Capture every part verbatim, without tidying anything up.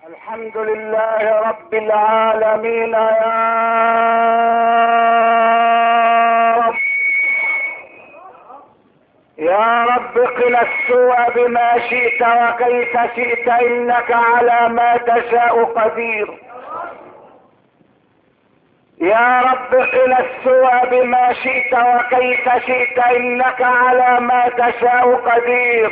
الحمد لله رب العالمين يا رب. يا رب قنا السوء بما شئت وكيف شئت، انك على ما تشاء قدير. يا رب قنا السوء بما شئت وكيف شئت، انك على ما تشاء قدير.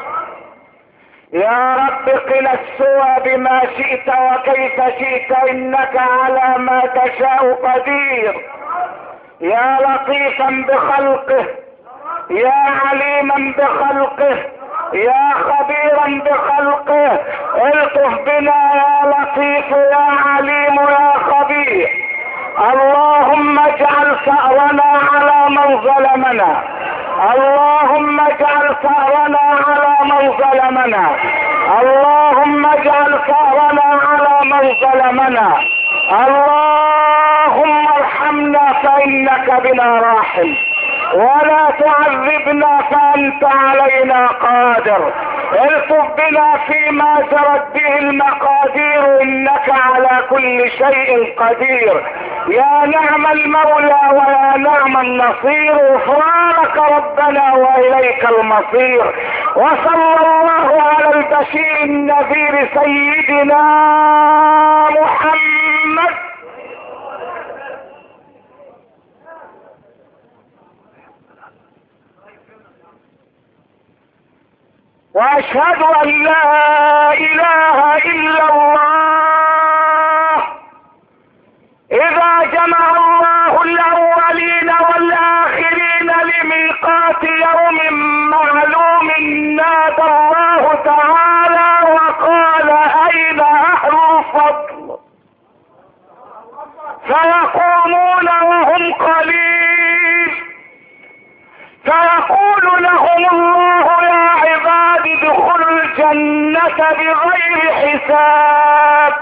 يا رب قنا السوء بما شئت وكيف شئت، انك على ما تشاء قدير. يا لطيفا بخلقه، يا عليما بخلقه، يا خبيرا بخلقه، الطف بنا يا لطيف يا عليم يا خبير. اللهم اجعل ثأرنا على من ظلمنا، اللهم اجعل ثأرنا على من ظلمنا، اللهم اجعل ثأرنا على من ظلمنا. اللهم ارحمنا فإنك بنا راحم، ولا تعذبنا فأنت علينا قادر. الطف بنا فيما جرت به المقادير، انك على كل شيء قدير. يا نعم المولى ويا نعم النصير، غفرانك ربنا واليك المصير. وصلى الله على البشير النذير سيدنا محمد. واشهد ان لا اله الا الله. اذا جمع الله الاولين والاخرين لميقات يوم معلوم، نادى الله تعالى وقال اين اهل الفضل؟ فيقومون وهم قليل، فيقول لهم الله يا عباد ادخلوا الجنة بغير حساب.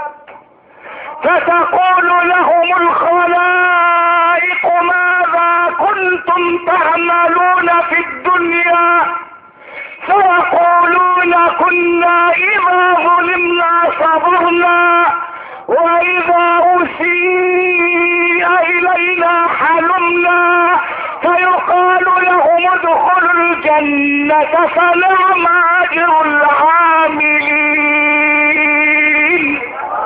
فتقول لهم الخلائق ماذا كنتم تعملون في الدنيا؟ فيقولون كنا إذا ظلمنا صبرنا، وإذا أسيء إلينا حلمنا. فيقال لهم ادخلوا الجنة فنعم أجر العاملين.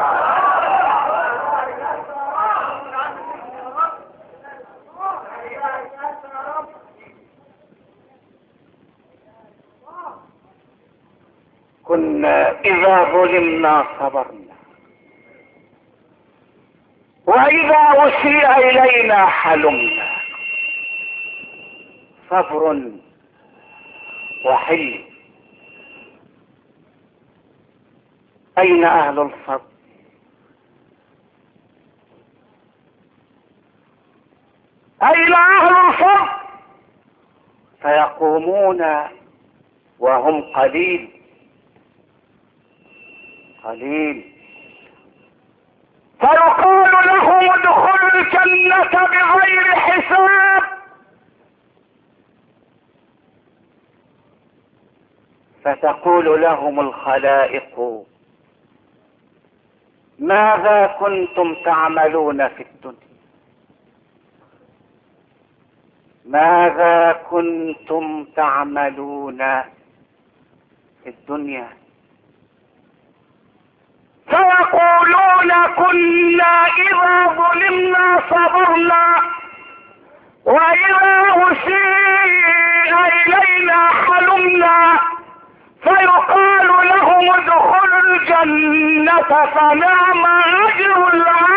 كنا إذا ظلمنا صبرنا، وإذا أسيء إلينا حلمنا. صبر وحلم. أين أهل الصبر؟ أين أهل الصبر؟ فيقومون وهم قليل قليل. فيقال لهم ادخلوا الجنة بغير حساب. فتقول لهم الخلائق ماذا كنتم تعملون في الدنيا؟ ماذا كنتم تعملون في الدنيا؟ فيقولون كنا إذا ظلمنا صبرنا، وإذا أسيء إلينا حلمنا. فيقال لهم ادخلوا الجنة فنعم أجر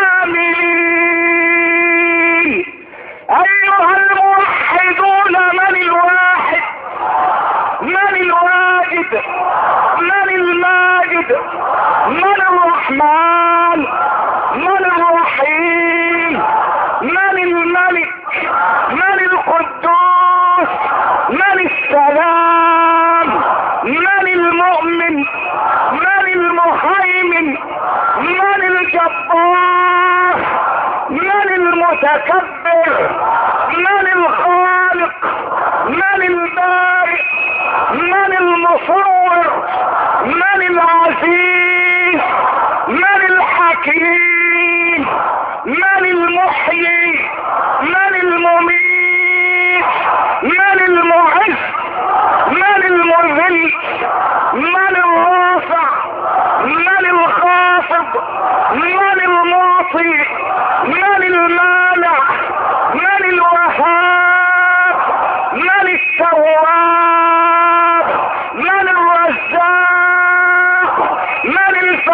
العاملين. أيها الموحدون، من الواحد؟ من الواجد؟ من الماجد؟ من الرحمن؟ من الرحيم؟ من الملك؟ من القدوس؟ من السلام؟ من المؤمن؟ من المهيمن؟ من الجبار؟ من المتكبر؟ من الخالق؟ من البارئ؟ من المصور؟ من العزيز؟ الحكيم، من المحيي، من المميت، من المعز، من المذل، من الرافع، من الخافض، من المعطي، من المانع، من الوهاب، من التواب، من الرزاق، من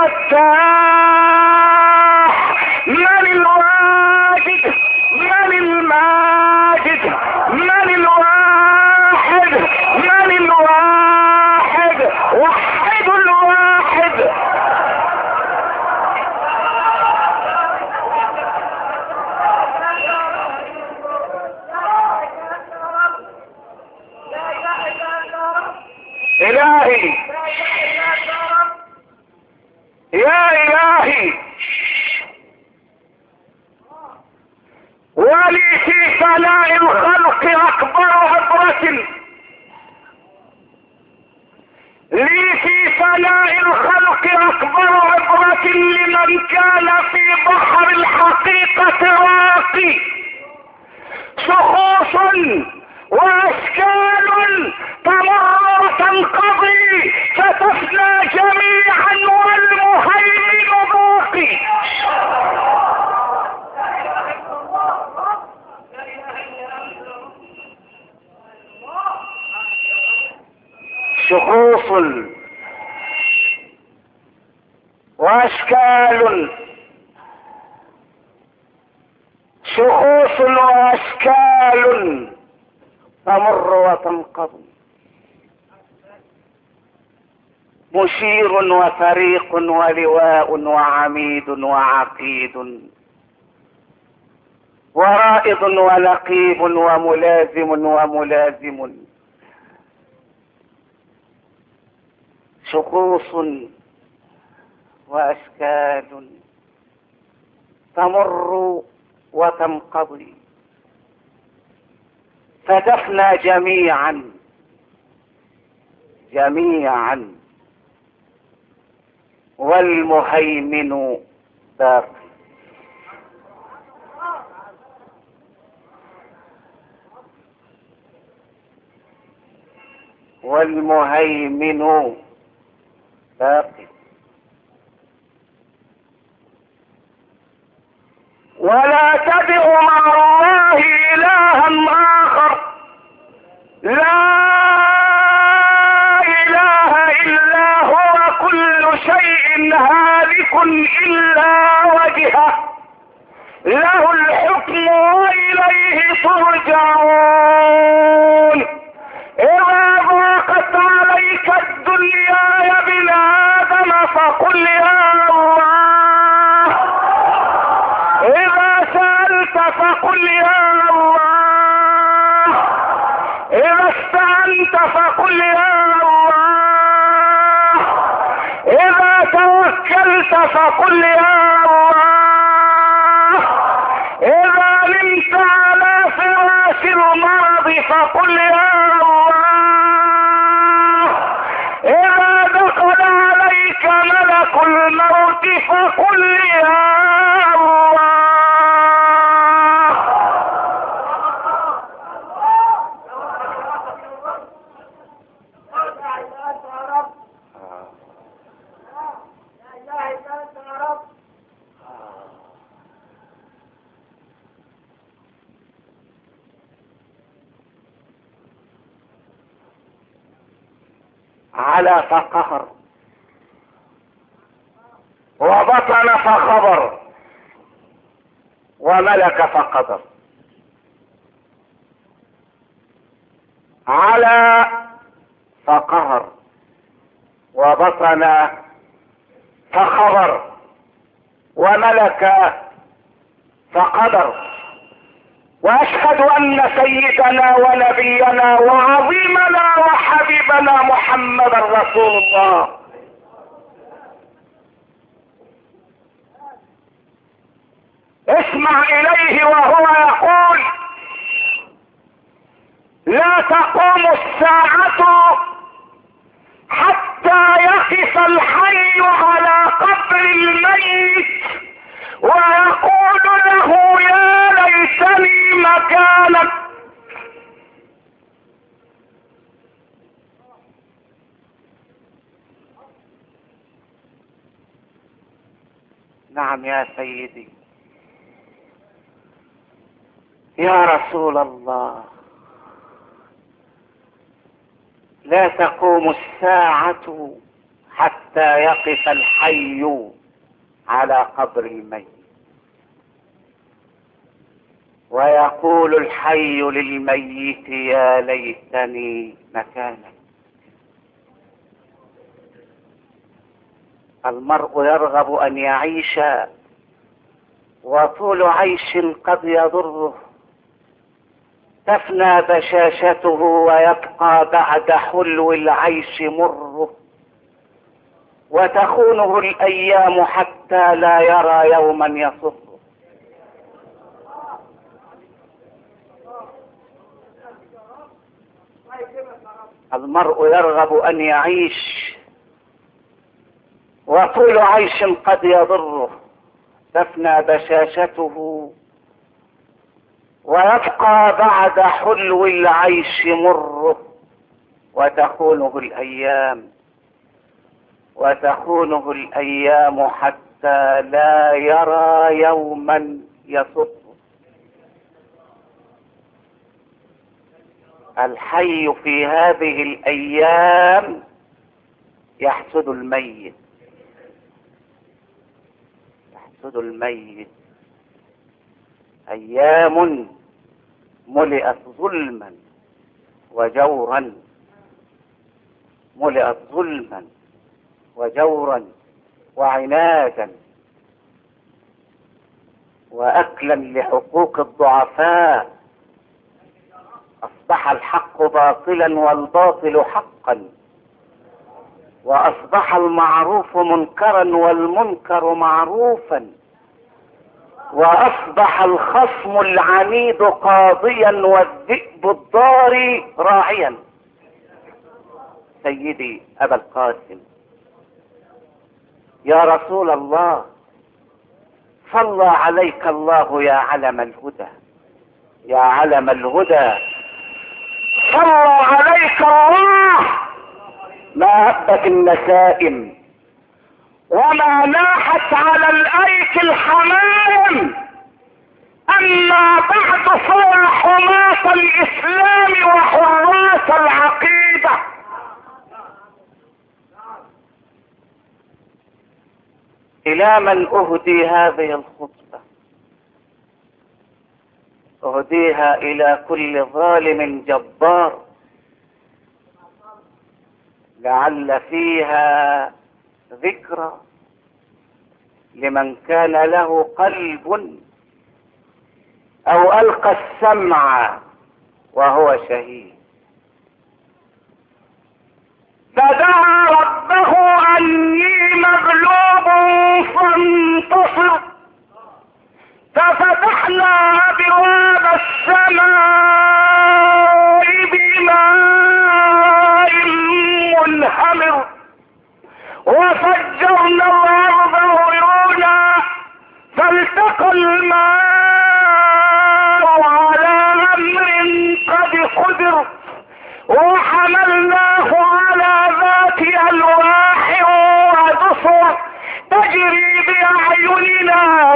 الفتاح، من الواجد، من الماجد، من الواحد، من الواحد، وحد الواحد. إلهي يا إلهي، ولي في ثناء الخلق أكبر عبرة، لي في ثناء الخلق أكبر عبرة لمن كان في بحر الحقيقة راقي، شخوص واشكال تمر وتنقضي فتفنى جميعا والمهيمن باقي. شخوص واشكال، شخوص واشكال تمر وتنقضي، مشير وفريق ولواء وعميد وعقيد، ورائض ولقيب وملازم وملازم، شخوص واشكال تمر وتنقضي فتفنى جميعا جميعا والمهيمن باقي. والمهيمن باقي. ولا تدع مع الله إلها آخر، لا إله إلا هو، كل شيء هالك إلا وجهه، له الحكم وإليه ترجعون. إذا ضاقت عليك الدنيا يا ابن آدم فقل يا الله، إذا سألت فقل يا الله، إذا استعنت فقل يا الله، إذا توكلت فقل يا الله، إذا نمت على فراش المرض فقل يا الله، إذا دخل عليك ملك الموت فقل يا الله. على فقهر، وبطن فخبر، وملك فقدر. على فقهر وبطن فخبر وملك فقدر. واشهد ان سيدنا ونبينا وعظيمنا وحبيبنا محمد رسول الله. اسمع اليه وهو يقول: لا تقوم الساعة حتى يقف الحي على قبر الميت ويقول له يا ليتني مكانك. نعم يا سيدي يا رسول الله، لا تقوم الساعة حتى يقف الحي على قبر الميت، ويقول الحي للميت يا ليتني مكانك. المرء يرغب أن يعيش وطول عيش قد يضره، تفنى بشاشته ويبقى بعد حلو العيش مره، وتخونه الأيام حتى لا يرى يوما يصره. المرء يرغب أن يعيش وطول عيش قد يضره، تفنى بشاشته ويبقى بعد حلو العيش مره، وتخونه الأيام وتخونه الأيام حتى لا يرى يوما يصره. الحي في هذه الأيام يحسد الميت، يحسد الميت. أيام ملئت ظلما وجورا، ملئت ظلما وجورا وعنادا وأكلا لحقوق الضعفاء. أصبح الحق باطلا والباطل حقا، وأصبح المعروف منكرا والمنكر معروفا، وأصبح الخصم العنيد قاضيا والذئب الضاري راعيا. سيدي أبا القاسم يا رسول الله، صلى عليك الله يا علم الهدى، يا علم الهدى، صلى عليك الله. ما هبت النسائم وما ناحت على الأيك الحمائم، أما بعد فهو حماة الإسلام وحراس العقيدة. إلى من أهدي هذه الخطبة؟ أهديها إلى كل ظالم جبار، لعل فيها ذكرى لمن كان له قلب أو ألقى السمع وهو شهيد. فدعا ربه أني مغلوب فانتصر، ففتحنا أبواب السماء بماء منهمر، وفجرنا الأرض عيونا فالتقى الماء على أمر قد قدر، وحملناه على ذات ألواح ودسر تجري بأعيننا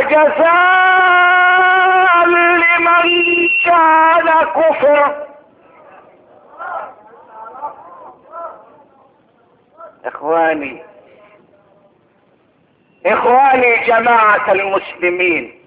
جزاء لمن كان كفر. إخواني إخواني جماعة المسلمين،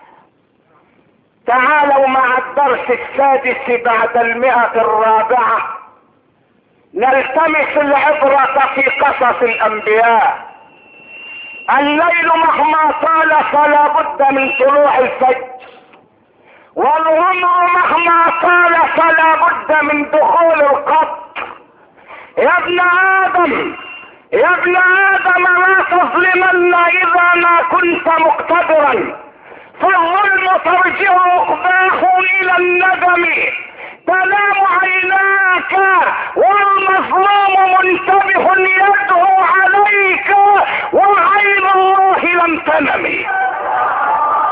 تعالوا مع الدرس السادس بعد المئة الرابعة نلتمس العبرة في قصص الأنبياء. الليل مهما طال فلا بد من طلوع الفجر، والعمر مهما طال فلا بد من دخول القبر. يا ابن آدم يا ابن آدم لا تظلمن إذا ما كنت مقتدرا، فالظلم ترجع عقباه إلى الندم، تنام عيناك والمظلوم منتبه يدعو عليك وعين الله لم تنم.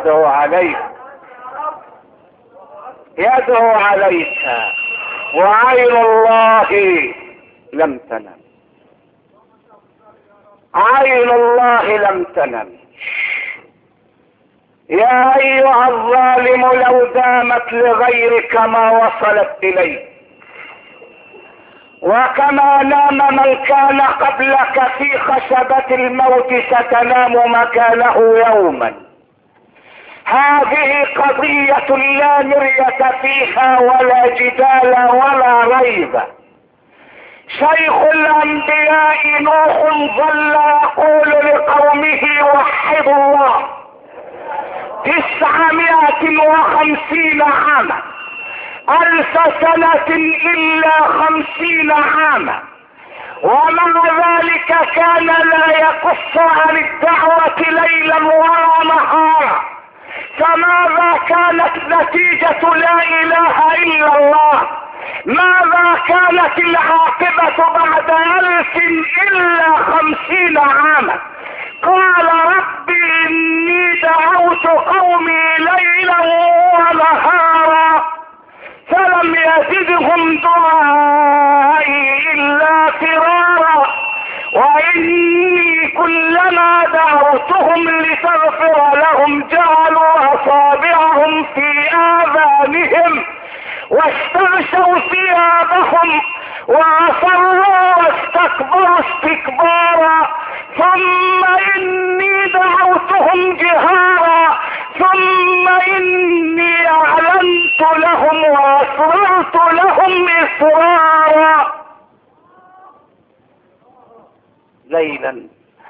يدعو عليك يدعو عليك وعين الله لم تنم، عين الله لم تنم. يا ايها الظالم لو دامت لغيرك ما وصلت اليك، وكما نام من كان قبلك في خشبة الموت ستنام مكانه يوما. هذه قضية لا مرية فيها ولا جدال ولا ريب. شيخ الانبياء نوح ظل يقول لقومه وحدوا الله تسعمائة وخمسين عاما، الف سنة الا خمسين عاما، ومع ذلك كان لا يقص عن الدعوة ليلا ولا نهارا. فماذا كانت نتيجة لا اله الا الله؟ ماذا كانت العاقبة بعد الف الا خمسين عاما؟ قال رب اني دعوت قومي ليلا ونهارا فلم يزدهم دعائي الا فرارا، واني كلما دعوتهم لتغفر لهم جعلوا اصابعهم في اذانهم واستغشوا ثيابهم واصروا واستكبروا استكبارا، ثم اني دعوتهم جهارا ثم اني اعلنت لهم واسررت لهم اسرارا. ليلا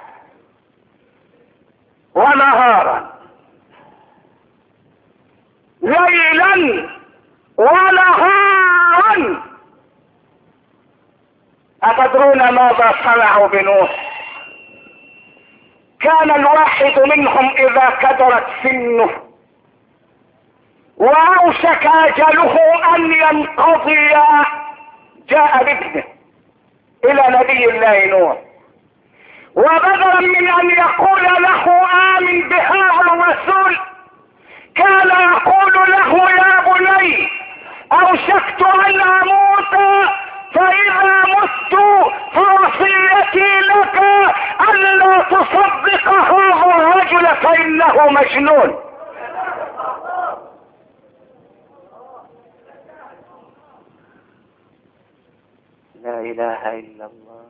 ونهارا، ليلا ونهارا. أتدرون ماذا صنعوا بنوح؟ كان الواحد منهم إذا كدرت سنه وأوشك أجله أن ينقضي جاء بابنه إلى نبي الله نوح، وبدلا من أن يقول له آمن بهذا الرسول كان يقول له يا بني أوشكت أن أموت فإذا مت فوصيتي لك ألا تصدق هذا الرجل فإنه مجنون. لا إله إلا الله.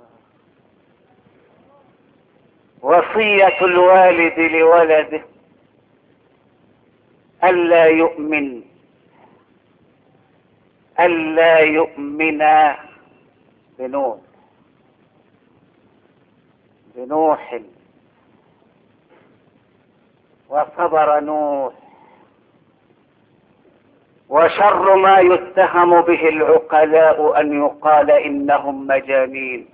وصية الوالد لولده ألا يؤمن ألا يؤمن بنوح بنوح وصبر نوح. وشر ما يتهم به العقلاء أن يقال إنهم مجانين.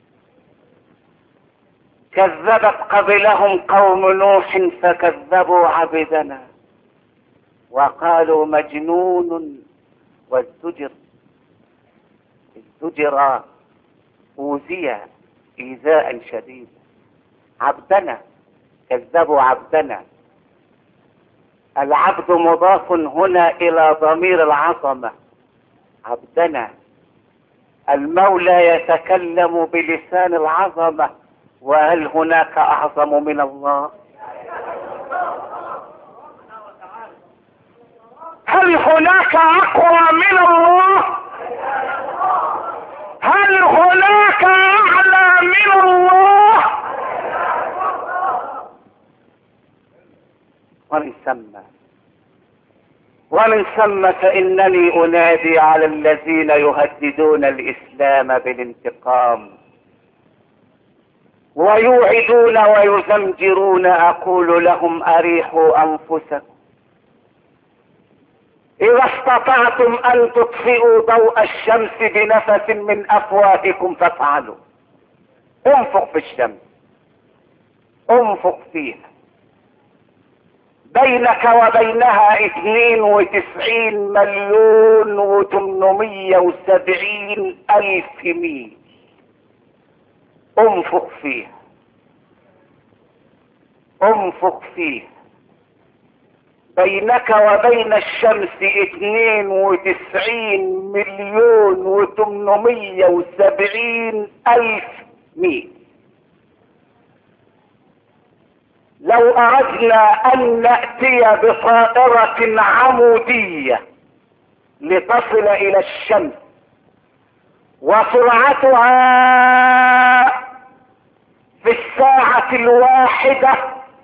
كذبت قبلهم قوم نوح فكذبوا عبدنا وقالوا مجنون وازدجر ازدجر أوذي إيذاء شديدا. عبدنا، كذبوا عبدنا. العبد مضاف هنا إلى ضمير العظمة. عبدنا، المولى يتكلم بلسان العظمة، وهل هناك أعظم من الله؟ هل هناك أقوى من الله؟ هل هناك أعلى من الله؟ ومن ثم ومن ثم فإنني أنادي على الذين يهددون الإسلام بالانتقام ويوعدون ويزمجرون. أقول لهم أريحوا أنفسكم، إذا استطعتم أن تطفئوا ضوء الشمس بنفس من أفواهكم فافعلوا. انفخ في الشمس، انفخ فيها. بينك وبينها اثنين وتسعين مليون وثمانمية وسبعين ألف ميل. انفخ فيها، انفخ فيها. بينك وبين الشمس اثنين وتسعين مليون وثمانمية وسبعين الف ميل. لو اردنا ان نأتي بطائرة عمودية لتصل الى الشمس وسرعتها في الساعة الواحدة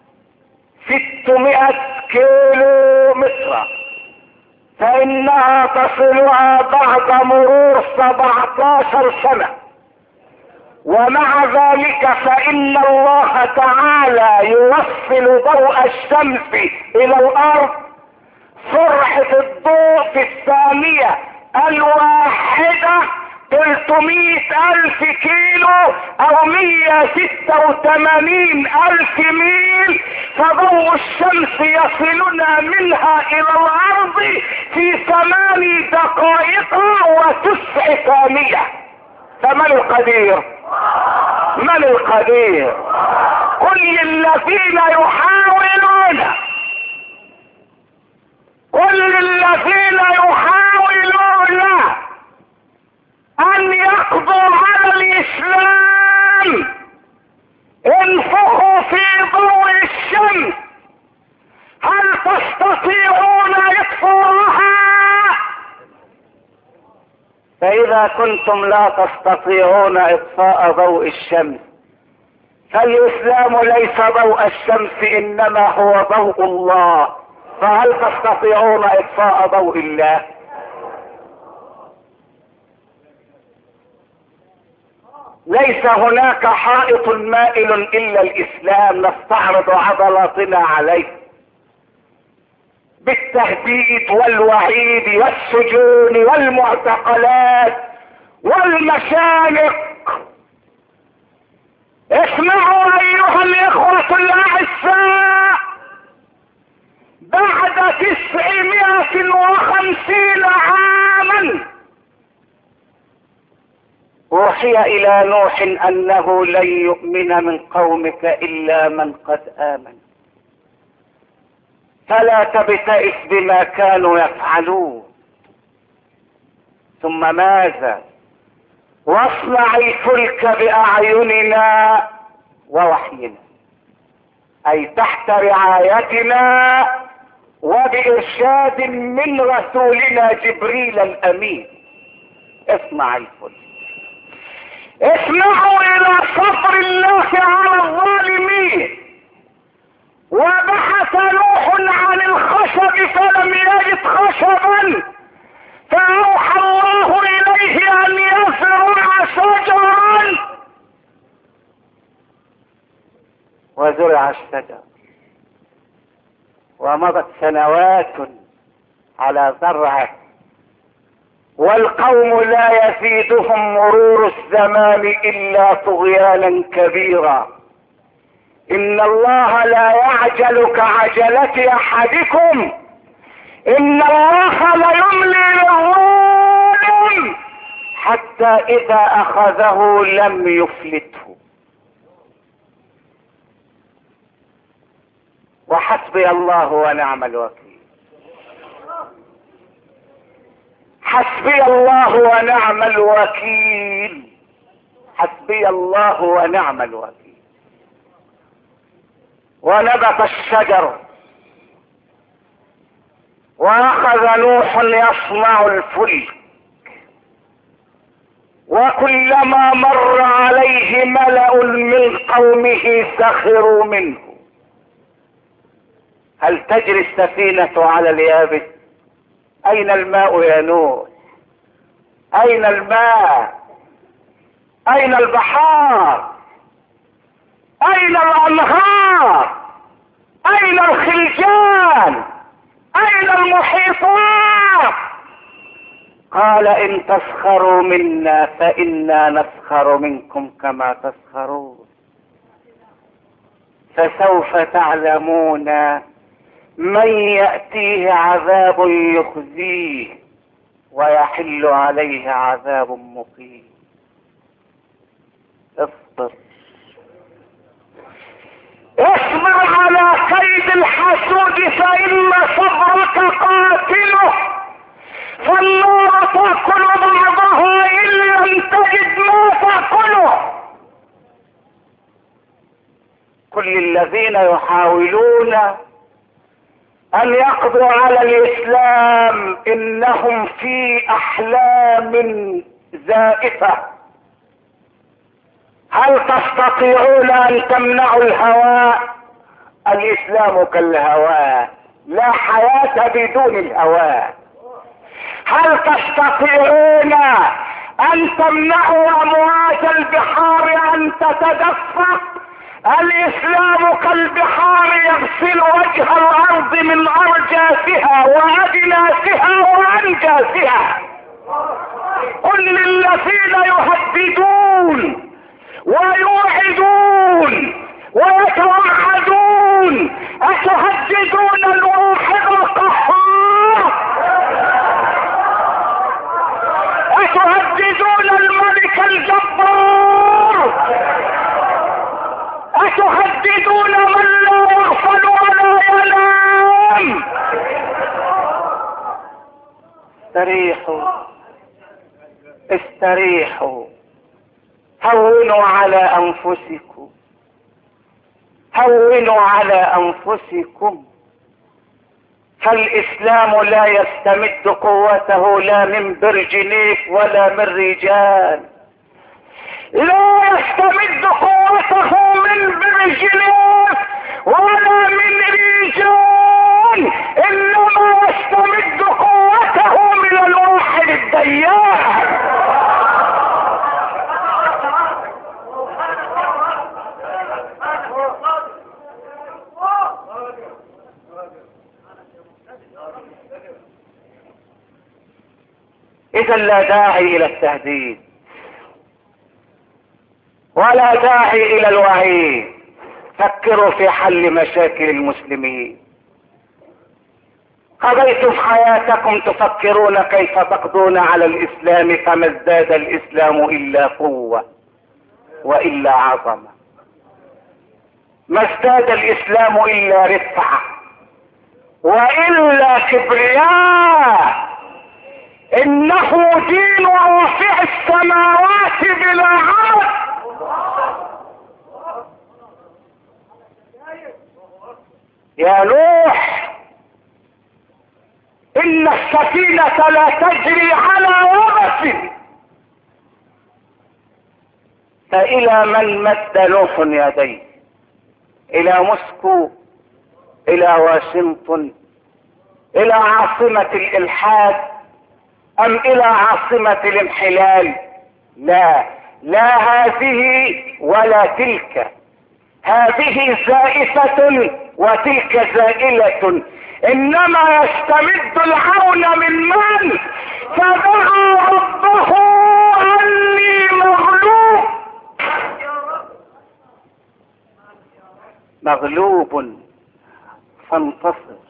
ستمائة كيلو متر، فإنها تصلها بعد مرور سبعتاشر سنة. ومع ذلك فإن الله تعالى يوصل ضوء الشمس إلى الأرض سرعة الضوء في الثانية الواحدة ثلاثمائة ألف كيلو أو مئة وستة وثمانين ألف ميل، فضوء الشمس يصلنا منها إلى الأرض في ثماني دقائق وتسع ثانية. فمن القدير؟ من القدير؟ كل الذين يحاولون كل الذين يحاولون ان يقضوا على الاسلام انفخوا في ضوء الشمس. هل تستطيعون اطفاءها؟ فاذا كنتم لا تستطيعون اطفاء ضوء الشمس، فالاسلام ليس ضوء الشمس انما هو ضوء الله، فهل تستطيعون اطفاء ضوء الله؟ ليس هناك حائط مائل الا الاسلام نستعرض عضلاتنا عليه بالتهديد والوعيد والسجون والمعتقلات والمشانق. اسمعوا ايها الاخوة الاعزاء، بعد تسعمائة وخمسين عاما اوحي الى نوح انه لن يؤمن من قومك الا من قد امن، فلا تبتئس بما كانوا يفعلون. ثم ماذا؟ واصنع الفلك باعيننا ووحينا، اي تحت رعايتنا وبارشاد من رسولنا جبريل الامين. اصنع الفلك. اسمعوا الى صبر الله على الظالمين. وبحث نوح عن الخشب فلم يجد خشبا، فاوحى الله اليه ان يزرع شجرا، وزرع الشجر ومضت سنوات على زرعه، والقوم لا يزيدهم مرور الزمان الا طغيانا كبيرا. ان الله لا يعجل كعجلة احدكم، ان الله ليملي للظالم حتى اذا اخذه لم يفلته. وحسبي الله ونعم الوكيل. حسبي الله ونعم الوكيل. حسبي الله ونعم الوكيل. ونبت الشجر، واخذ نوح يصنع الفلك، وكلما مر عليه ملأ من قومه سخروا منه. هل تجري السفينة على اليابس؟ اين الماء يا نوح؟ اين الماء؟ اين البحار؟ اين الانهار؟ اين الخلجان؟ اين المحيطات؟ قال ان تسخروا منا فانا نسخر منكم كما تسخرون، فسوف تعلمون من يأتيه عذاب يخزيه ويحل عليه عذاب مقيم. اصبر اصبر فاصبر على كيد الحسود فإن صبرك قاتله، فالنار تأكل بعضها إن لم تجد ما تأكله. كل الذين يحاولون أن يقضوا على الإسلام إنهم في أحلام زائفة. هل تستطيعون أن تمنعوا الهواء؟ الإسلام كالهواء، لا حياة بدون الهواء. هل تستطيعون أن تمنعوا أمواج البحار أن تتدفق؟ الإسلام كالبحار يغسل وجه الأرض من أرجاسها وأجناسها وأنجاسها. قل للذين يهددون ويوعدون ويتوعدون أتهددون الواحد القهار؟ أتهددون الملك الجبار؟ أتهددون من لا يغفل ولا ينام؟ استريحوا استريحوا، هونوا على أنفسكم، هونوا على أنفسكم. فالإسلام لا يستمد قوته لا من برجنيف ولا من رجال، لا يستمد قوته من برجنيف ولا من رجال، إنما يستمد قوته من الواحد الديان. إذا لا داعي إلى التهديد ولا داعي إلى الوعيد. فكروا في حل مشاكل المسلمين. قضيتم حياتكم تفكرون كيف تقضون على الإسلام، فما ازداد الإسلام إلا قوة وإلا عظمة، ما ازداد الإسلام إلا رفعة وإلا كبرياء. إنه دين رافع السماوات بلا عمد. يا نوح إن السفينة لا تجري على يبس، فإلى من مد نوح يديه؟ إلى موسكو، إلى واشنطن، إلى عاصمة الإلحاد، أم إلى عاصمة الانحلال؟ لا، لا هذه ولا تلك، هذه زائفة وتلك زائلة. إنما يستمد العون من من؟ فدعا ربه أني مغلوب مغلوب فانتصر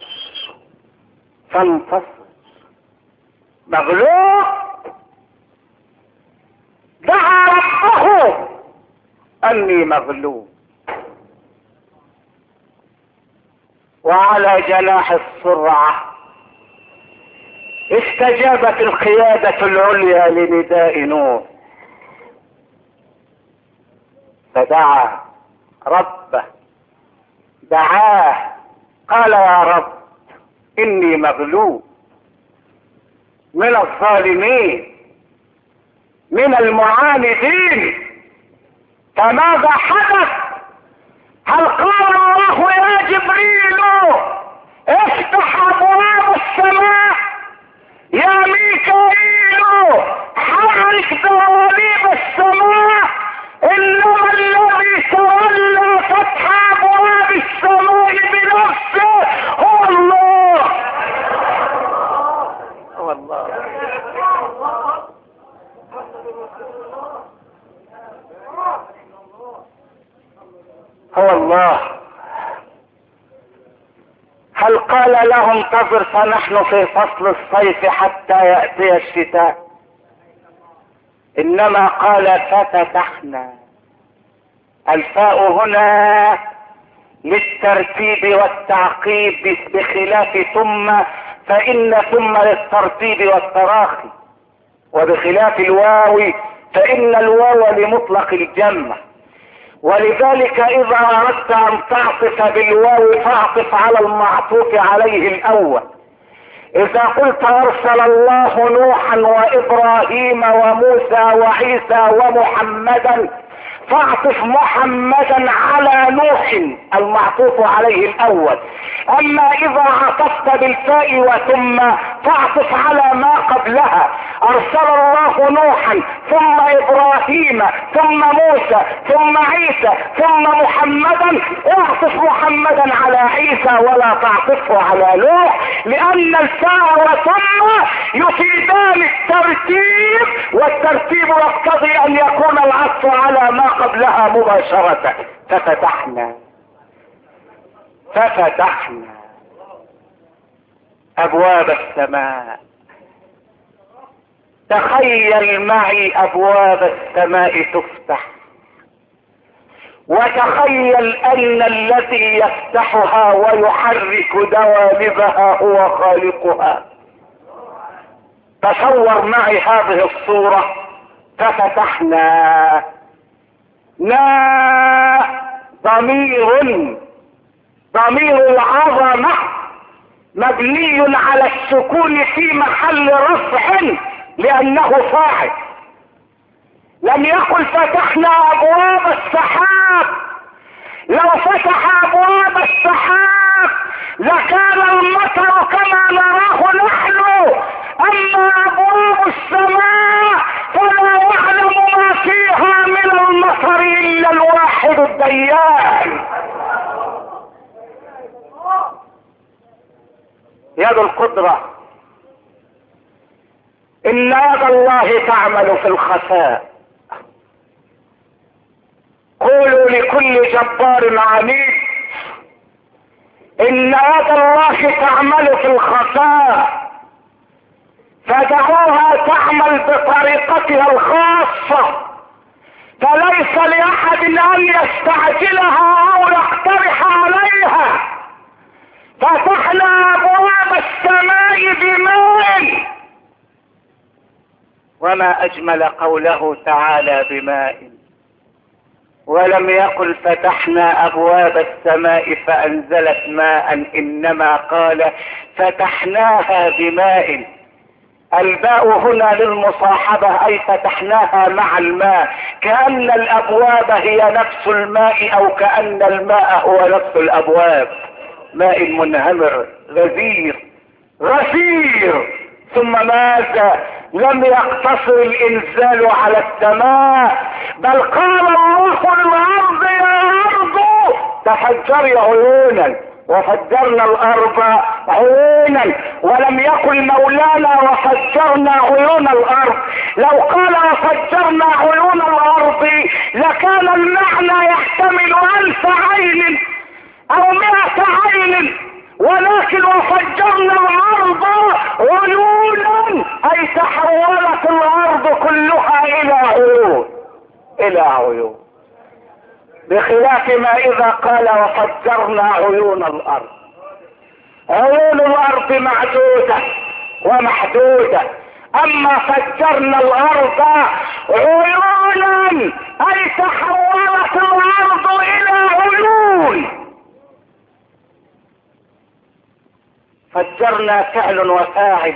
فانتصر مغلوب. دعا ربه أني مغلوب، وعلى جناح السرعة استجابت القيادة العليا لنداء نوح، فدعا ربه، دعاه، قال يا رب إني مغلوب من الظالمين من المعاندين. فماذا حدث؟ هل قال الله يا جبريل افتح ابواب السماء، يا ميكائيل حرك دواليب السماء؟ انما الذي تولى فتح ابواب السماء بنفسه هو الله. هو الله هو الله. هل قال له انتظر فنحن في فصل الصيف حتى يأتي الشتاء؟ انما قال ففتحنا. الفاء هنا للترتيب والتعقيب بخلاف ثم، فإن ثم للترتيب والتراخي، وبخلاف الواو فإن الواو لمطلق الجمع. ولذلك إذا أردت أن تعطف بالواو فاعطف على المعطوف عليه الأول. إذا قلت أرسل الله نوحا وإبراهيم وموسى وعيسى ومحمدا فاعطف محمدا على نوح المعطوف عليه الأول. أما إذا عطفت بالفاء وثم فاعطف على ما قبلها. أرسل الله نوحا ثم إبراهيم ثم موسى ثم عيسى ثم محمدا، اعطف محمدا على عيسى ولا تعطفه على نوح، لأن الفاء وثم يفيدان الترتيب، والترتيب يقتضي أن يكون العطف على ما قبلها مباشرة. ففتحنا ففتحنا أبواب السماء. تخيل معي أبواب السماء تفتح، وتخيل أن الذي يفتحها ويحرك دوالبها هو خالقها. تصور معي هذه الصورة. ففتحنا، لا ضمير ضمير العظمة مبني على السكون في محل رفع لأنه فاعل. لم يقل فتحنا أبواب السحاب. لو فتح أبواب السحاب لكان المطر كما نراه نحن، أما أبواب السماء فلا يعلم ما فيها من المطر إلا الواحد الديان. يد القدرة، إن يد الله تعمل في الخفاء. قولوا لكل جبار عنيد إن يد الله تعمل في الخفاء، فدعوها تعمل بطريقتها الخاصة، فليس لأحد أن يستعجلها أو يقترح عليها. فتحنا أبواب السماء بماء، وما أجمل قوله تعالى بماء، ولم يقل فتحنا أبواب السماء فأنزلت ماء، إنما قال فتحناها بماء. الباء هنا للمصاحبة، أي فتحناها مع الماء، كأن الأبواب هي نفس الماء، أو كأن الماء هو نفس الأبواب. ماء منهمر غزير غفير. ثم ماذا؟ لم يقتصر الإنزال على السماء، بل قال الله الأرض يا أرض تفجري عيونا، وفجرنا الأرض عيونا. ولم يقل مولانا وفجرنا عيون الأرض. لو قال وفجرنا عيون الأرض لكان المعنى يحتمل ألف عين أو مئة عين، ولكن وفجرنا الأرض عيونا، أي تحولت الأرض كلها إلى عيون إلى عيون، بخلاف ما إذا قال وفجرنا عيون الأرض. عيون الأرض معدودة ومحدودة، أما فجرنا الأرض عيونا أي تحولت الأرض إلى عيون. فجرنا فعل وفاعل،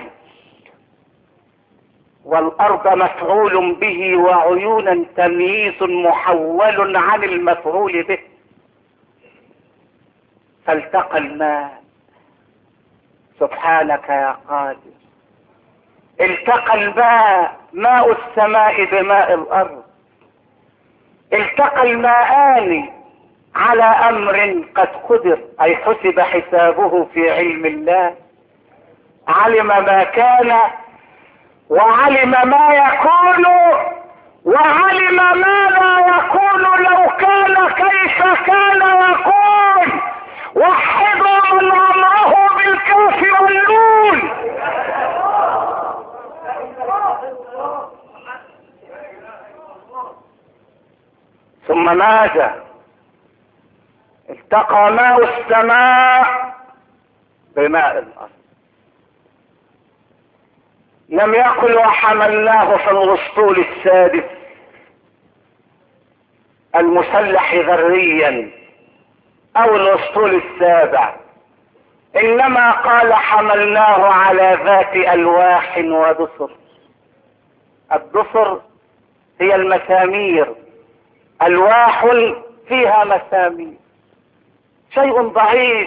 والأرض مفعول به، وعيونا تمييز محول عن المفعول به. فالتقى الماء، سبحانك يا قادر. التقى الماء، ماء السماء بماء الأرض. التقى الماءان على أمر قد قدر، أي حسب حسابه في علم الله. علم ما كان وعلم ما يكون وعلم ما لا يكون لو كان كيف كان يكون. وحدوا من أمره بالكاف والنون. ثم ماذا؟ التقى ماء السماء بماء الارض. لم يقل وحملناه في الاسطول السادس المسلح ذريا او الاسطول السابع، انما قال حملناه على ذات الواح ودسر. الدسر هي المسامير، الواح فيها مسامير. شيء ضعيف،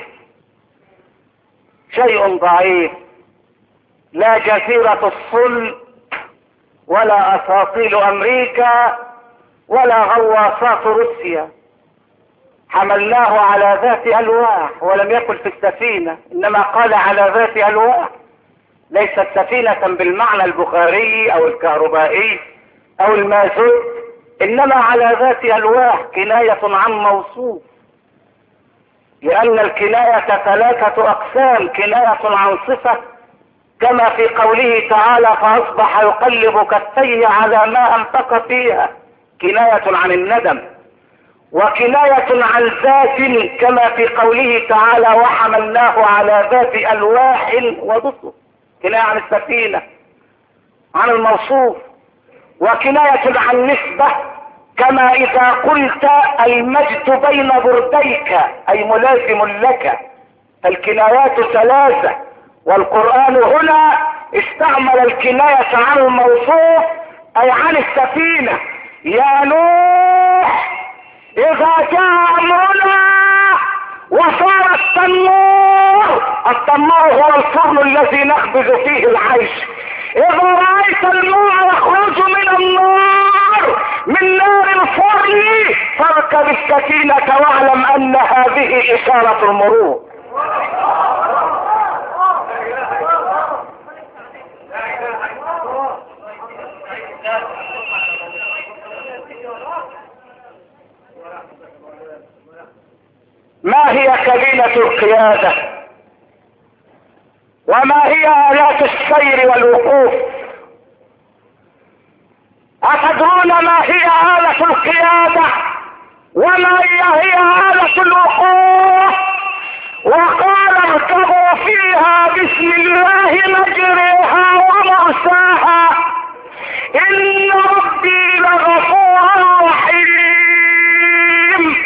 شيء ضعيف، لا جزيرة الصلب ولا اساطيل امريكا ولا غواصات روسيا. حملناه على ذات الواح، ولم يقل في السفينة، انما قال على ذات الواح. ليست سفينة بالمعنى البخاري او الكهربائي او المازوت، انما على ذات الواح، كناية عن موصوف، لان الكناية ثلاثة اقسام: كناية عن صفة كما في قوله تعالى فاصبح يقلب كفيه على ما انفق فيها، كناية عن الندم، وكناية عن ذات كما في قوله تعالى وحملناه على ذات الواح ودسر، كناية عن السفينة عن الموصوف، وكناية عن نسبة كما اذا قلت المجد بين برديك اي ملازم لك. الكنايات ثلاثة، والقرآن هنا استعمل الكناية عن الموصوف اي عن السفينة. يا نوح اذا جاء امرنا وصار التنور، التنور هو الفرن الذي نخبز فيه العيش، اذا رأيت الماء يخرج من النار من نار الفرن فاركب السفينة واعلم ان هذه اشارة المرور. ما هي كابينة القيادة؟ وما هي آلات السير والوقوف؟ أتدرون ما هي آلة القيادة؟ وما هي هي آلة الوقوف؟ وقال اركبوا فيها بسم الله مجريها ومرساها إن ربي لغفور رحيم.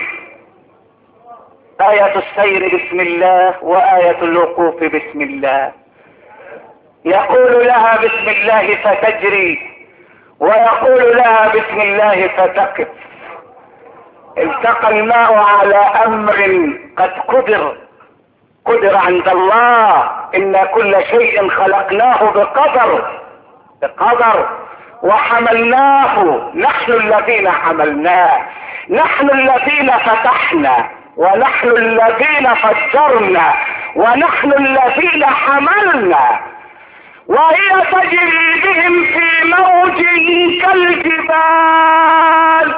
آية السير بسم الله وآية الوقوف بسم الله. يقول لها بسم الله فتجري، ويقول لها بسم الله فتقف. التقى الماء على امر قد قدر قدر عند الله، ان كل شيء خلقناه بقدر بقدر وحملناه. نحن الذين حملناه، نحن الذين فتحنا، ونحن الذين فجرنا، ونحن الذين حملنا. وهي تجري بهم في موج كالجبال.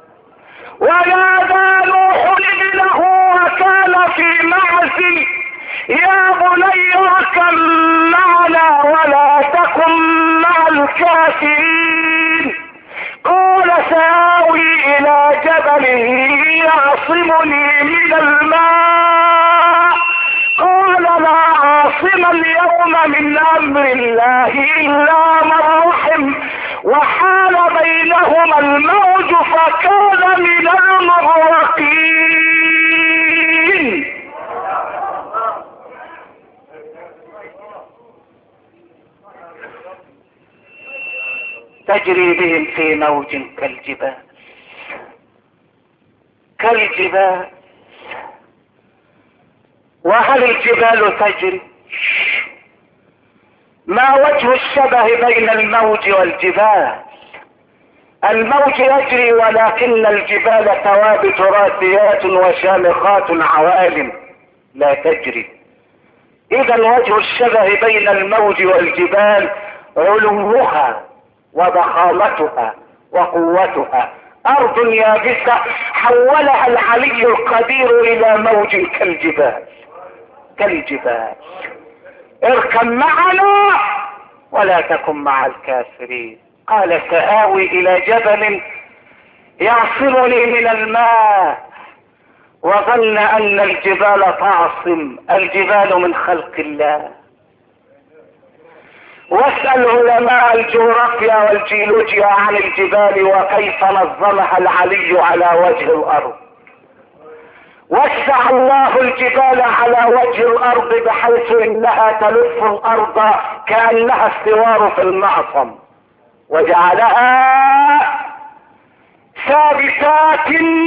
ونادى نوح ابنه وكان في معزل يا بني اركب معنا ولا تكن مع الكافرين. قال سآوي الى جبل يعصمني من الماء. قال لا عاصم اليوم من امر الله الا من رحم وحال بينهما الموج فكان من المغرقين. تجري بهم في موج كالجبال كالجبال. وهل الجبال تجري؟ ما وجه الشبه بين الموج والجبال؟ الموج يجري ولكن الجبال ثوابت راسيات وشامخات عوالم لا تجري. اذا وجه الشبه بين الموج والجبال علوها وضخامتها وقوتها. ارض يابسة حولها العلي القدير الى موج كالجبال كالجبال. اركب معنا ولا تكن مع الكافرين. قال سآوي الى جبل يعصمني من الماء. وظن ان الجبال تعصم. الجبال من خلق الله. واسأل علماء الجغرافيا والجيولوجيا عن الجبال وكيف نظمها العلي على وجه الارض. وسع الله الجبال على وجه الارض بحيث انها تلف الارض كأنها السوار في المعصم، وجعلها ثابتات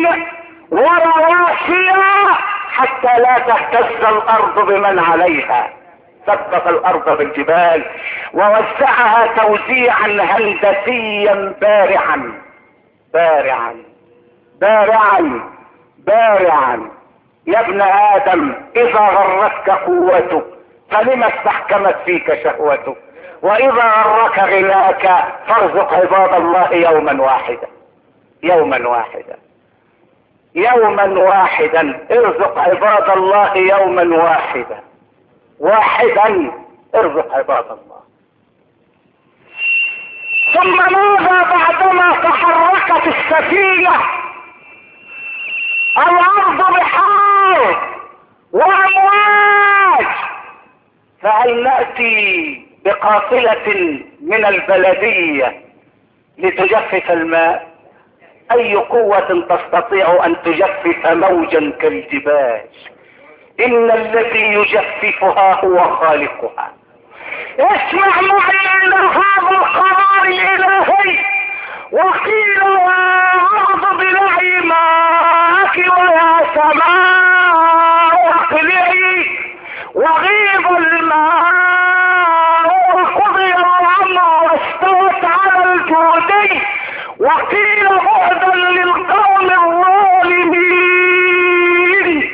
ورواسي حتى لا تهتز الارض بمن عليها. ثبت الارض بالجبال ووزعها توزيعا هندسيا بارعا بارعا بارعا بارعا. يا ابن ادم اذا غرتك قوتك فلما استحكمت فيك شهوتك، واذا غرك غناك فارزق عباد الله يوما واحدا يوما واحدا يوما واحدا. ارزق عباد الله يوما واحدا واحدا. ارزق عباد الله. ثم ماذا بعدما تحركت السفينة؟ الارض بحار وامواج. فهل نأتي بقافلة من البلدية لتجفف الماء؟ اي قوة تستطيع ان تجفف موجا كالجبال؟ ان الذي يجففها هو خالقها. اسمع معي الى هذا القرار الالهي. وقيل يا ارض ابلعي ماءك ويا سماء اقلعي وغيض الماء وقضي الامر واستوت على الجودي. وقيل بعدا للقوم الظالمين.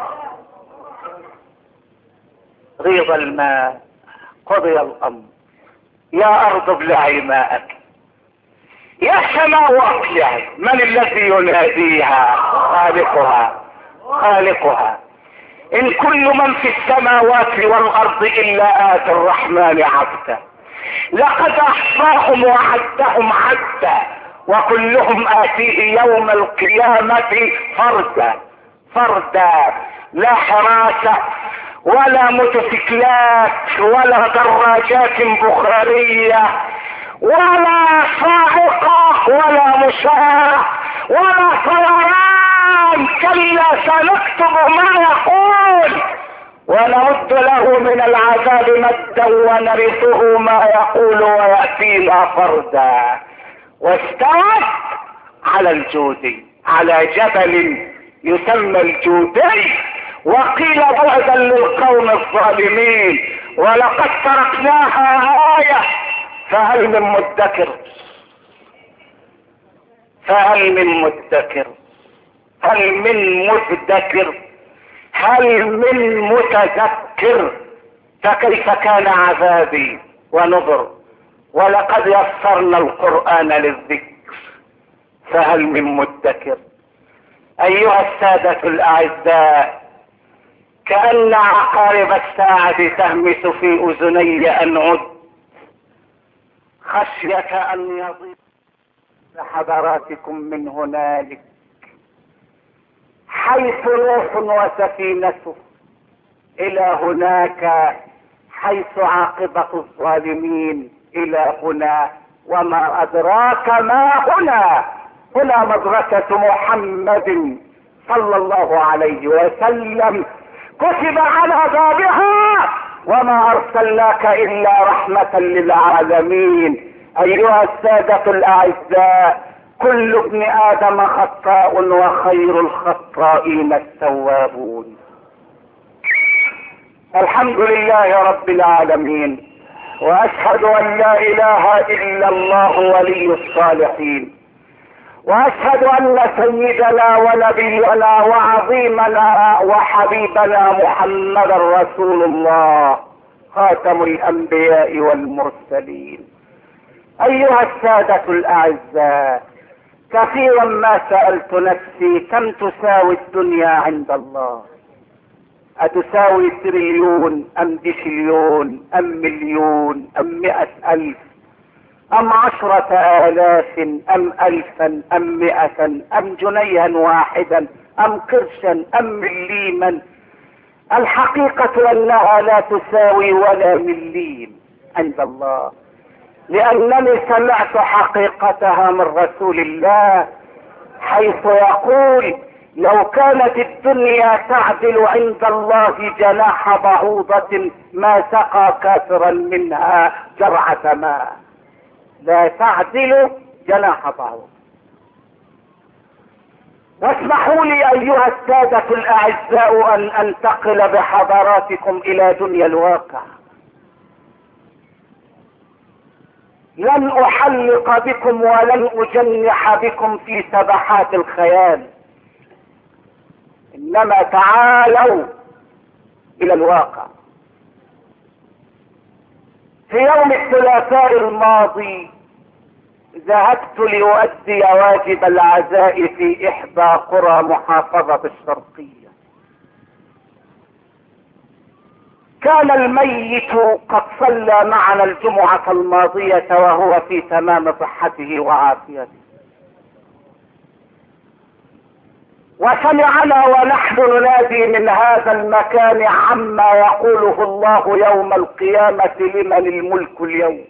غيض الماء، قضي الامر. يا ارض ابلعي ماءك، يا سماء اقلعي. من الذي يناديها؟ خالقها خالقها. ان كل من في السماوات والارض الا اتي الرحمن عبدا. لقد احصاهم وعدهم عدا وكلهم اتيه يوم القيامة فردا فردا. لا حراسة ولا موتوسيكلات ولا دراجات بخارية ولا صاعقة ولا مشاة ولا طيران. كلا سنكتب ما يقول ونمد له من العذاب مدا ونرثه ما يقول ويأتينا فردا. واستوت على الجودي، على جبل يسمى الجودي. وقيل بعدا للقوم الظالمين. ولقد تركناها آية فهل من مدكر فهل من مدكر هل من مدكر هل من متذكر؟ فكيف كان عذابي ونذر. ولقد يسرنا القرآن للذكر فهل من مدكر. ايها السادة الاعزاء، كأن عقارب الساعة تهمس في اذني ان عد خشية ان يضيق حضراتكم من هنالك حيث نوح وسفينته الى هناك حيث عاقبة الظالمين الى هنا. وما ادراك ما هنا؟ هنا مدرسة محمد صلى الله عليه وسلم كتب على بابها وما ارسلناك الا رحمة للعالمين. ايها السادة الاعزاء، كل ابن ادم خطاء وخير الخطائين التوابون. الحمد لله رب العالمين، واشهد ان لا اله الا الله ولي الصالحين، واشهد ان سيدنا ونبينا وعظيمنا وحبيبنا محمدا رسول الله خاتم الانبياء والمرسلين. ايها السادة الاعزاء، كثيرا ما سألت نفسي كم تساوي الدنيا عند الله؟ أتساوي تريليون أم ديشليون أم مليون أم مئة ألف أم عشرة آلاف أم ألفا أم مئة أم جنيها واحدا ام قرشا ام مليما؟ الحقيقة انها لا تساوي ولا مليم عند الله، لانني سمعت حقيقتها من رسول الله حيث يقول: لو كانت الدنيا تعدل عند الله جناح بعوضة ما سقى كافرا منها جرعة ماء. لا تعدل جناح بعوضة. واسمحوا لي ايها السادة الاعزاء ان انتقل بحضراتكم الى دنيا الواقع. لن احلق بكم ولن اجنح بكم في سبحات الخيال، انما تعالوا الى الواقع. في يوم الثلاثاء الماضي ذهبت لأؤدي واجب العزاء في احدى قرى محافظة الشرقية. كان الميت قد صلى معنا الجمعة الماضية وهو في تمام صحته وعافيته، وسمعنا ونحن ننادي من هذا المكان عما يقوله الله يوم القيامة: لمن الملك اليوم.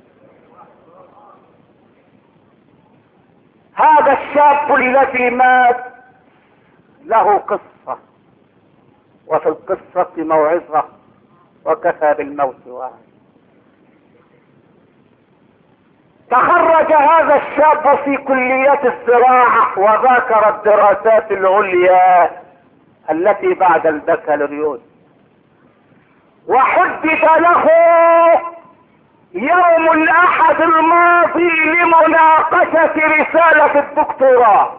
هذا الشاب الذي مات له قصة، وفي القصة موعظة، وكفى بالموت واحد. تخرج هذا الشاب في كلية الزراعة وذاكر الدراسات العليا التي بعد البكالوريوس، وحدد له يوم الاحد الماضي لمناقشة رسالة الدكتوراه،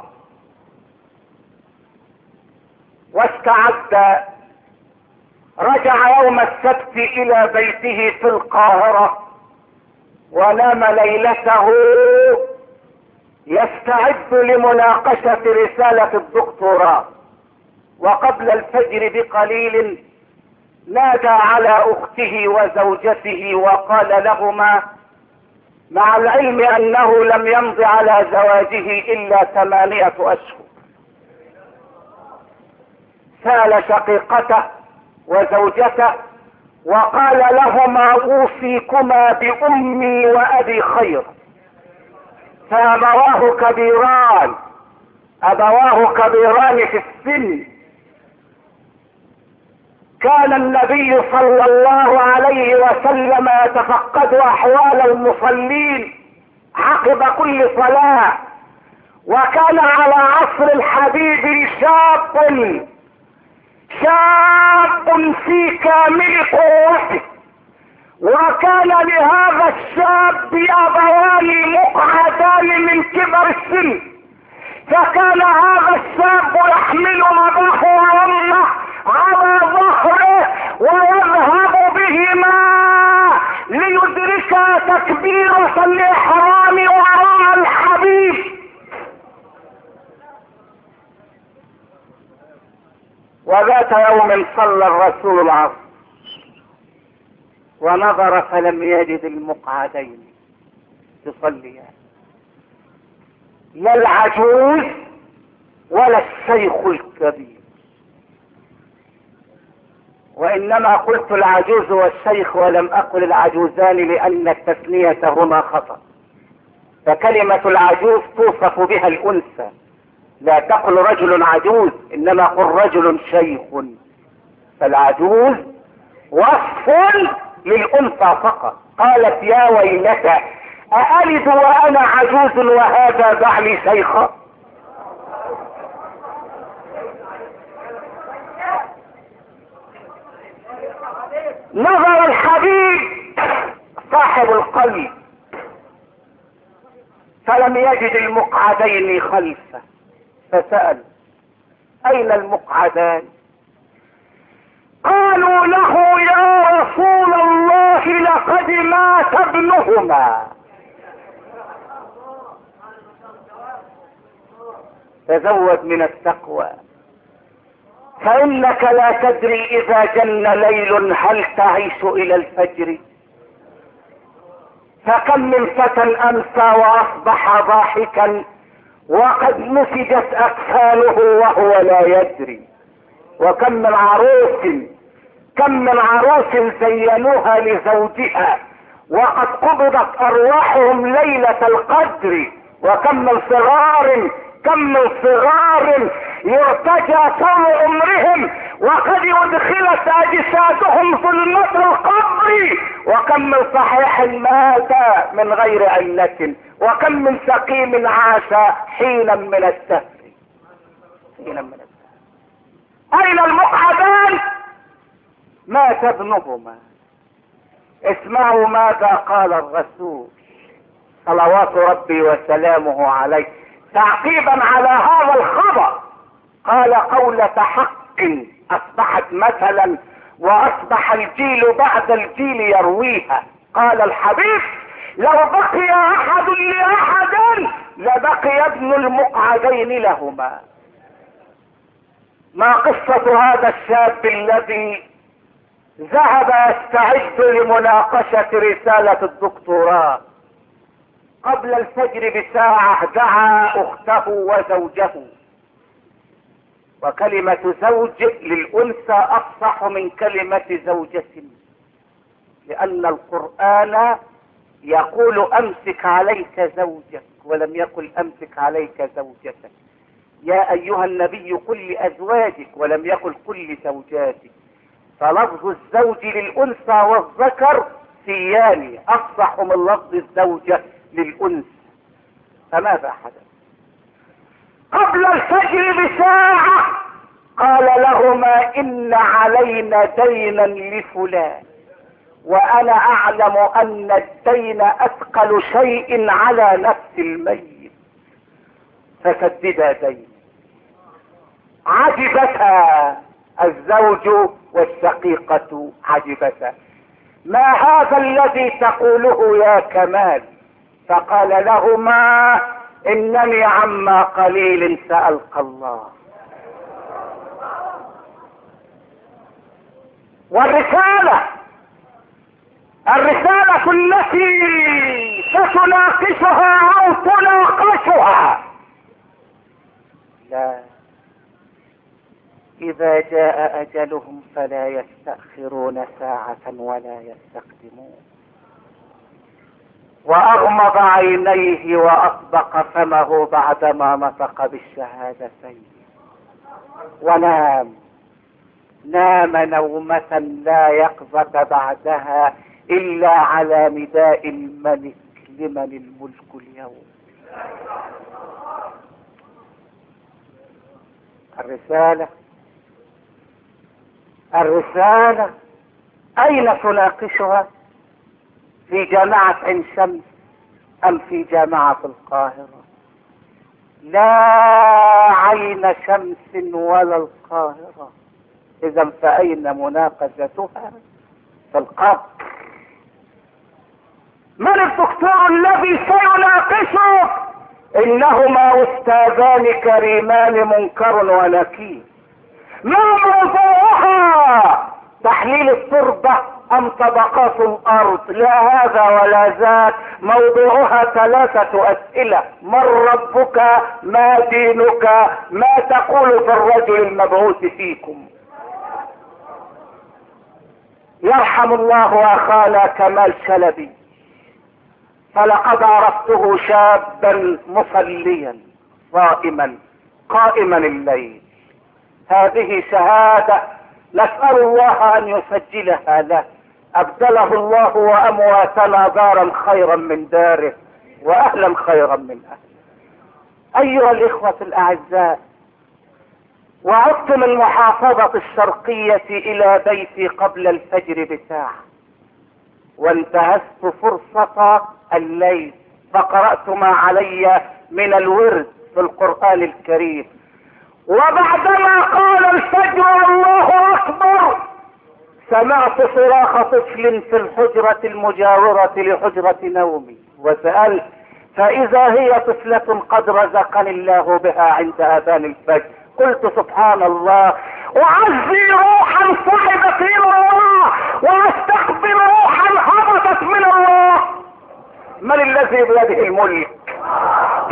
واستعد. رجع يوم السبت الى بيته في القاهرة ونام ليلته يستعد لمناقشة رسالة الدكتوراه، وقبل الفجر بقليل نادى على اخته وزوجته وقال لهما: مع العلم انه لم يمض على زواجه الا ثمانية اشهر. سال شقيقته وزوجته وقال لهما: اوصيكما بامي وابي خير. فابواه كبيران ابواه كبيران في السن. كان النبي صلى الله عليه وسلم يتفقد احوال المصلين عقب كل صلاة، وكان على عصر الحبيب شاب شاب في كامل قوته، وكان لهذا الشاب ابوان مقعدان من كبر السن، فكان هذا الشاب يحمل اباه وامه على ظهره ويذهب بهما ليدرك تكبيرة الاحرام وراء الحبيب. وذات يوم صلى الرسول العصر ونظر فلم يجد المقعدين يصليان، لا العجوز ولا الشيخ الكبير، وانما قلت العجوز والشيخ ولم اقل العجوزان لان التثنية هما خطأ، فكلمة العجوز توصف بها الانثى، لا تقل رجل عجوز انما قل رجل شيخ، فالعجوز وصف للانثى فقط. قالت: يا ويلتى أألد وانا عجوز وهذا بعلي شيخا؟ نظر الحبيب صاحب القلب فلم يجد المقعدين خلفه، فسأل: اين المقعدان؟ قالوا له: يا رسول الله لقد مات ابنهما. تزود من التقوى، فانك لا تدري اذا جن ليل هل تعيش الى الفجر. فكم من فتى امسى واصبح ضاحكا وقد نسجت اكفانه وهو لا يدري. وكم من عروس كم من عروس زينوها لزوجها وقد قبضت ارواحهم ليلة القدر. وكم من صغار كم من صغار يرتجى طول عمرهم وقد ادخلت اجسادهم ظلمة القبر. وكم من صحيح مات من غير علة. وكم من سقيم عاش حينا من الدهر. حينا من الدهر. اين المقعدان؟ مات ابنهما. اسمعوا ماذا قال الرسول صلوات ربي وسلامه عليه تعقيبا على هذا الخبر. قال قولة حق اصبحت مثلا واصبح الجيل بعد الجيل يرويها. قال الحبيب: لو بقي احد لاحد لبقي ابن المقعدين لهما. ما قصة هذا الشاب الذي ذهب يستعد لمناقشة رسالة الدكتوراه؟ قبل الفجر بساعة دعا اخته وزوجه. وكلمة زوج للانثى افصح من كلمة زوجة، لان القرآن يقول امسك عليك زوجك ولم يقل امسك عليك زوجتك. يا ايها النبي قل لازواجك ولم يقل قل لزوجاتك. فلفظ الزوج للانثى والذكر سيان افصح من لفظ الزوجة للانثى. فماذا حدث؟ قبل الفجر بساعة قال لهما: ان علينا دينا لفلان وانا اعلم ان الدين اثقل شيء على نفس الميت فسددا دين. عجبتها الزوج والشقيقة عجبتا: ما هذا الذي تقوله يا كمال؟ فقال لهما: انني عما قليل سألقى الله. والرسالة الرسالة التي ستناقشها او تناقشها، لا، اذا جاء اجلهم فلا يستأخرون ساعة ولا يستقدمون. واغمض عينيه واطبق فمه بعدما نطق بالشهادتين ونام. نام نومة لا يقظة بعدها الا على نداء الملك: لمن الملك اليوم؟ الرسالة الرسالة اين تناقشها؟ في جامعة عين شمس ام في جامعة القاهرة؟ لا عين شمس ولا القاهرة. اذا فاين مناقشتها؟ في القبر. من الدكتور الذي سيناقشه؟ انهما استاذان كريمان منكر ونكير. ما موضوعها؟ تحليل التربة ام طبقات الارض؟ لا هذا ولا ذاك. موضوعها ثلاثة اسئلة: من ربك؟ ما دينك؟ ما تقول في الرجل المبعوث فيكم؟ يرحم الله اخانا كمال شلبي، فلقد عرفته شابا مصليا صائما قائما الليل. هذه شهادة نسأل الله ان يسجلها له. ابدله الله وامواتنا دارا خيرا من داره واهلا خيرا من اهله. ايها الاخوة الاعزاء، وعدت من محافظة الشرقية الى بيتي قبل الفجر بساعة، وانتهزت فرصة الليل فقرأت ما علي من الورد في القرآن الكريم. وبعدما قال الفجر الله اكبر سمعت صراخ طفل في الحجرة المجاورة لحجرة نومي، وسألت فاذا هي طفلة قد رزقني الله بها عند اذان الفجر. قلت سبحان الله، اعزي روحا صعدت الى الله واستقبل روحا هبطت من الله. من الذي بيده الملك؟ تبارك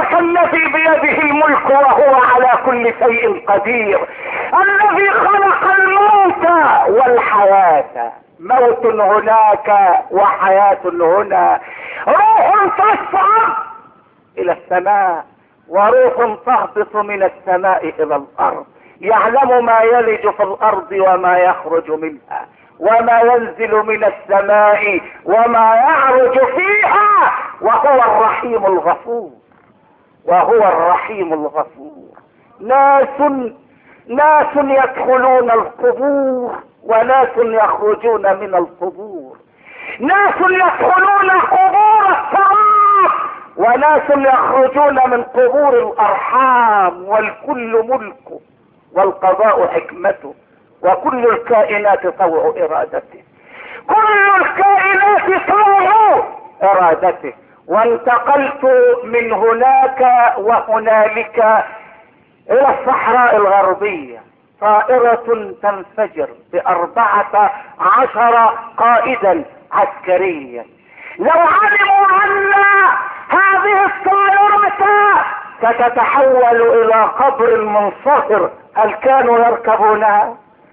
تبارك الذي بيده الملك وهو على كل شيء قدير، الذي خلق الموت والحياة، موت هناك وحياة هنا، روح تصعد الى السماء وروح تهبط من السماء الى الارض، يعلم ما يلج في الارض وما يخرج منها وما ينزل من السماء وما يعرج فيها، وهو الرحيم الغفور، وهو الرحيم الغفور. ناس ناس يدخلون القبور وناس يخرجون من القبور، ناس يدخلون قبور الثراب وناس يخرجون من قبور الارحام، والكل ملكه والقضاء حكمته، وكل الكائنات طوع ارادته، كل الكائنات طوع ارادته. وانتقلت من هناك وهنالك الى الصحراء الغربية، طائرة تنفجر باربعة عشر قائدا عسكريا. لو علموا ان هذه الطائرة ستتحول الى قبر منصهر، هل كانوا يركبونها؟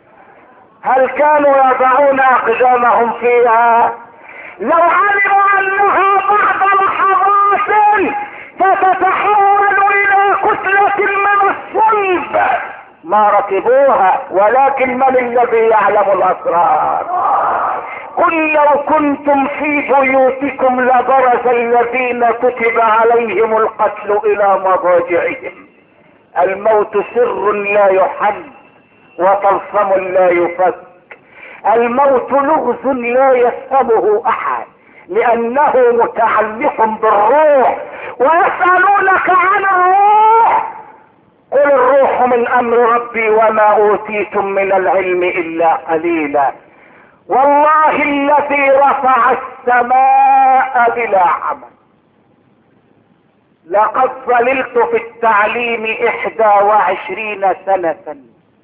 هل كانوا يضعون اقدامهم فيها؟ لو علموا انها بعد لحظات ستتحول الى كتلة من الصلب ما ركبوها، ولكن من الذي يعلم الاسرار؟ قل لو كنتم في بيوتكم لبرز الذين كتب عليهم القتل الى مضاجعهم. الموت سر لا يحل وطلسم لا يفك، الموت لغز لا يفهمه احد لانه متعلق بالروح. ويسألونك عن الروح، قل الروح من امر ربي وما اوتيتم من العلم الا قليلا. والله الذي رفع السماء بلا عمل، لقد ظللت في التعليم احدى وعشرين سنة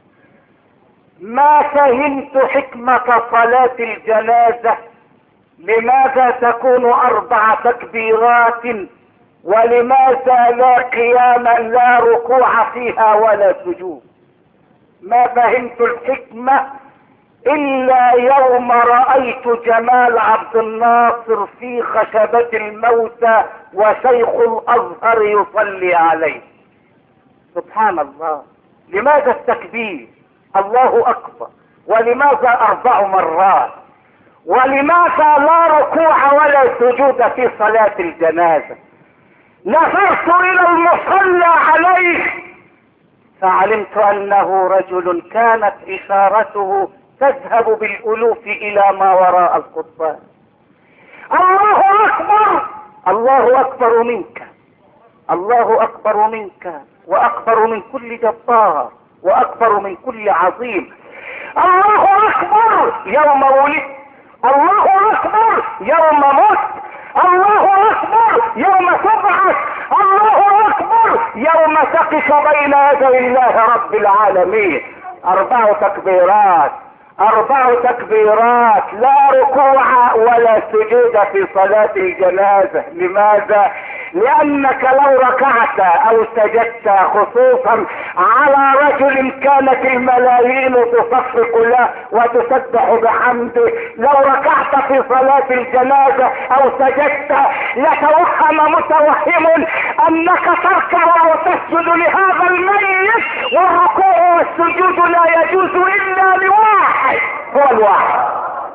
ما فهمت حكمة صلاة الجنازة، لماذا تكون اربع تكبيرات ولماذا لا قيام لا ركوع فيها ولا سجود. ما فهمت الحكمة الا يوم رأيت جمال عبد الناصر في خشبة الموتى وشيخ الازهر يصلي عليه. سبحان الله، لماذا التكبير الله اكبر؟ ولماذا اربع مرات؟ ولماذا لا ركوع ولا سجود في صلاة الجنازة؟ نظرت الى المصلى عليه فعلمت انه رجل كانت اشارته تذهب بالالوف الى ما وراء القضبان. الله اكبر، الله اكبر منك، الله اكبر منك، واكبر من كل جبار، واكبر من كل عظيم. الله اكبر يوم ولدت، الله اكبر يوم مت، الله اكبر يوم تبعث، الله اكبر يوم تقف بين يدي الله رب العالمين. اربع تكبيرات، اربع تكبيرات، لا ركوع ولا سجود في صلاة الجنازة. لماذا؟ لانك لو ركعت او سجدت خصوصا على رجل كانت الملايين تصفق له وتسبح بحمده، لو ركعت في صلاة الجنازة او سجدت لتوهم متوهم انك تركع وتسجد لهذا الميت، والركوع والسجود لا يجوز الا لواحد، هو الواحد،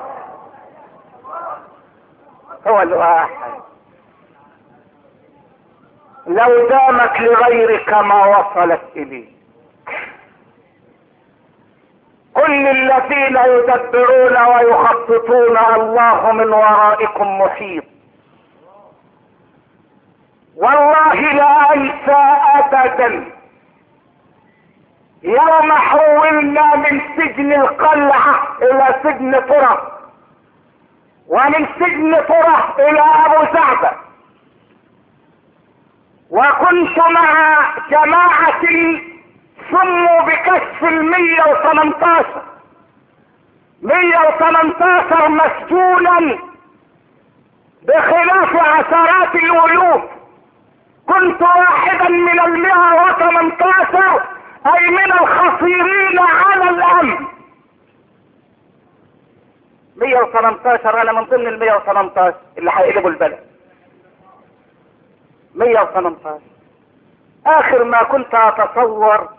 هو الواحد. لو دامت لغيرك ما وصلت اليه. كل الذين يدبرون ويخططون الله من ورائكم محيط. والله لا انسى ابدا يوم حولنا من سجن القلعة الى سجن طرة، ومن سجن طرة الى ابو زعبة، وكنت مع جماعة سموا بكشف المية وثمنتاشر مية وثمنتاشر مسجونا بخلاف عشرات الالوف، كنت واحدا من المئة وثمانية عشر، اي من الخطيرين على الامن. مئة وثمانية عشر انا من ضمن ال مئة وثمانية عشر اللي هيقلبوا البلد. مئة وثمانية عشر اخر ما كنت اتصور،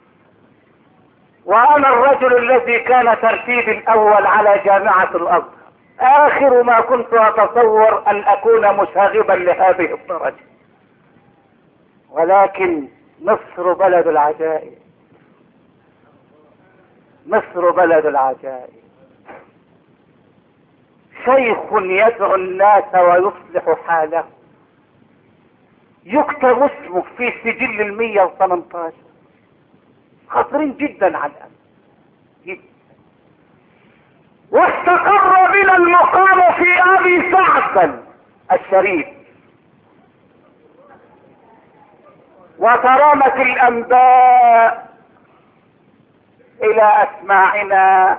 وانا الرجل الذي كان ترتيبي الاول على جامعة الازهر، اخر ما كنت اتصور ان اكون مشاغبا لهذه الدرجة. ولكن مصر بلد العجائب، مصر بلد العجائب. شيخ يدعو الناس ويصلح حاله يكتب اسمه في سجل المية وثمانية عشر. خطرين جدا على الأمن جدا. واستقر بنا المقام في ابي سعد الشريف، وترامت الانباء الى اسماعنا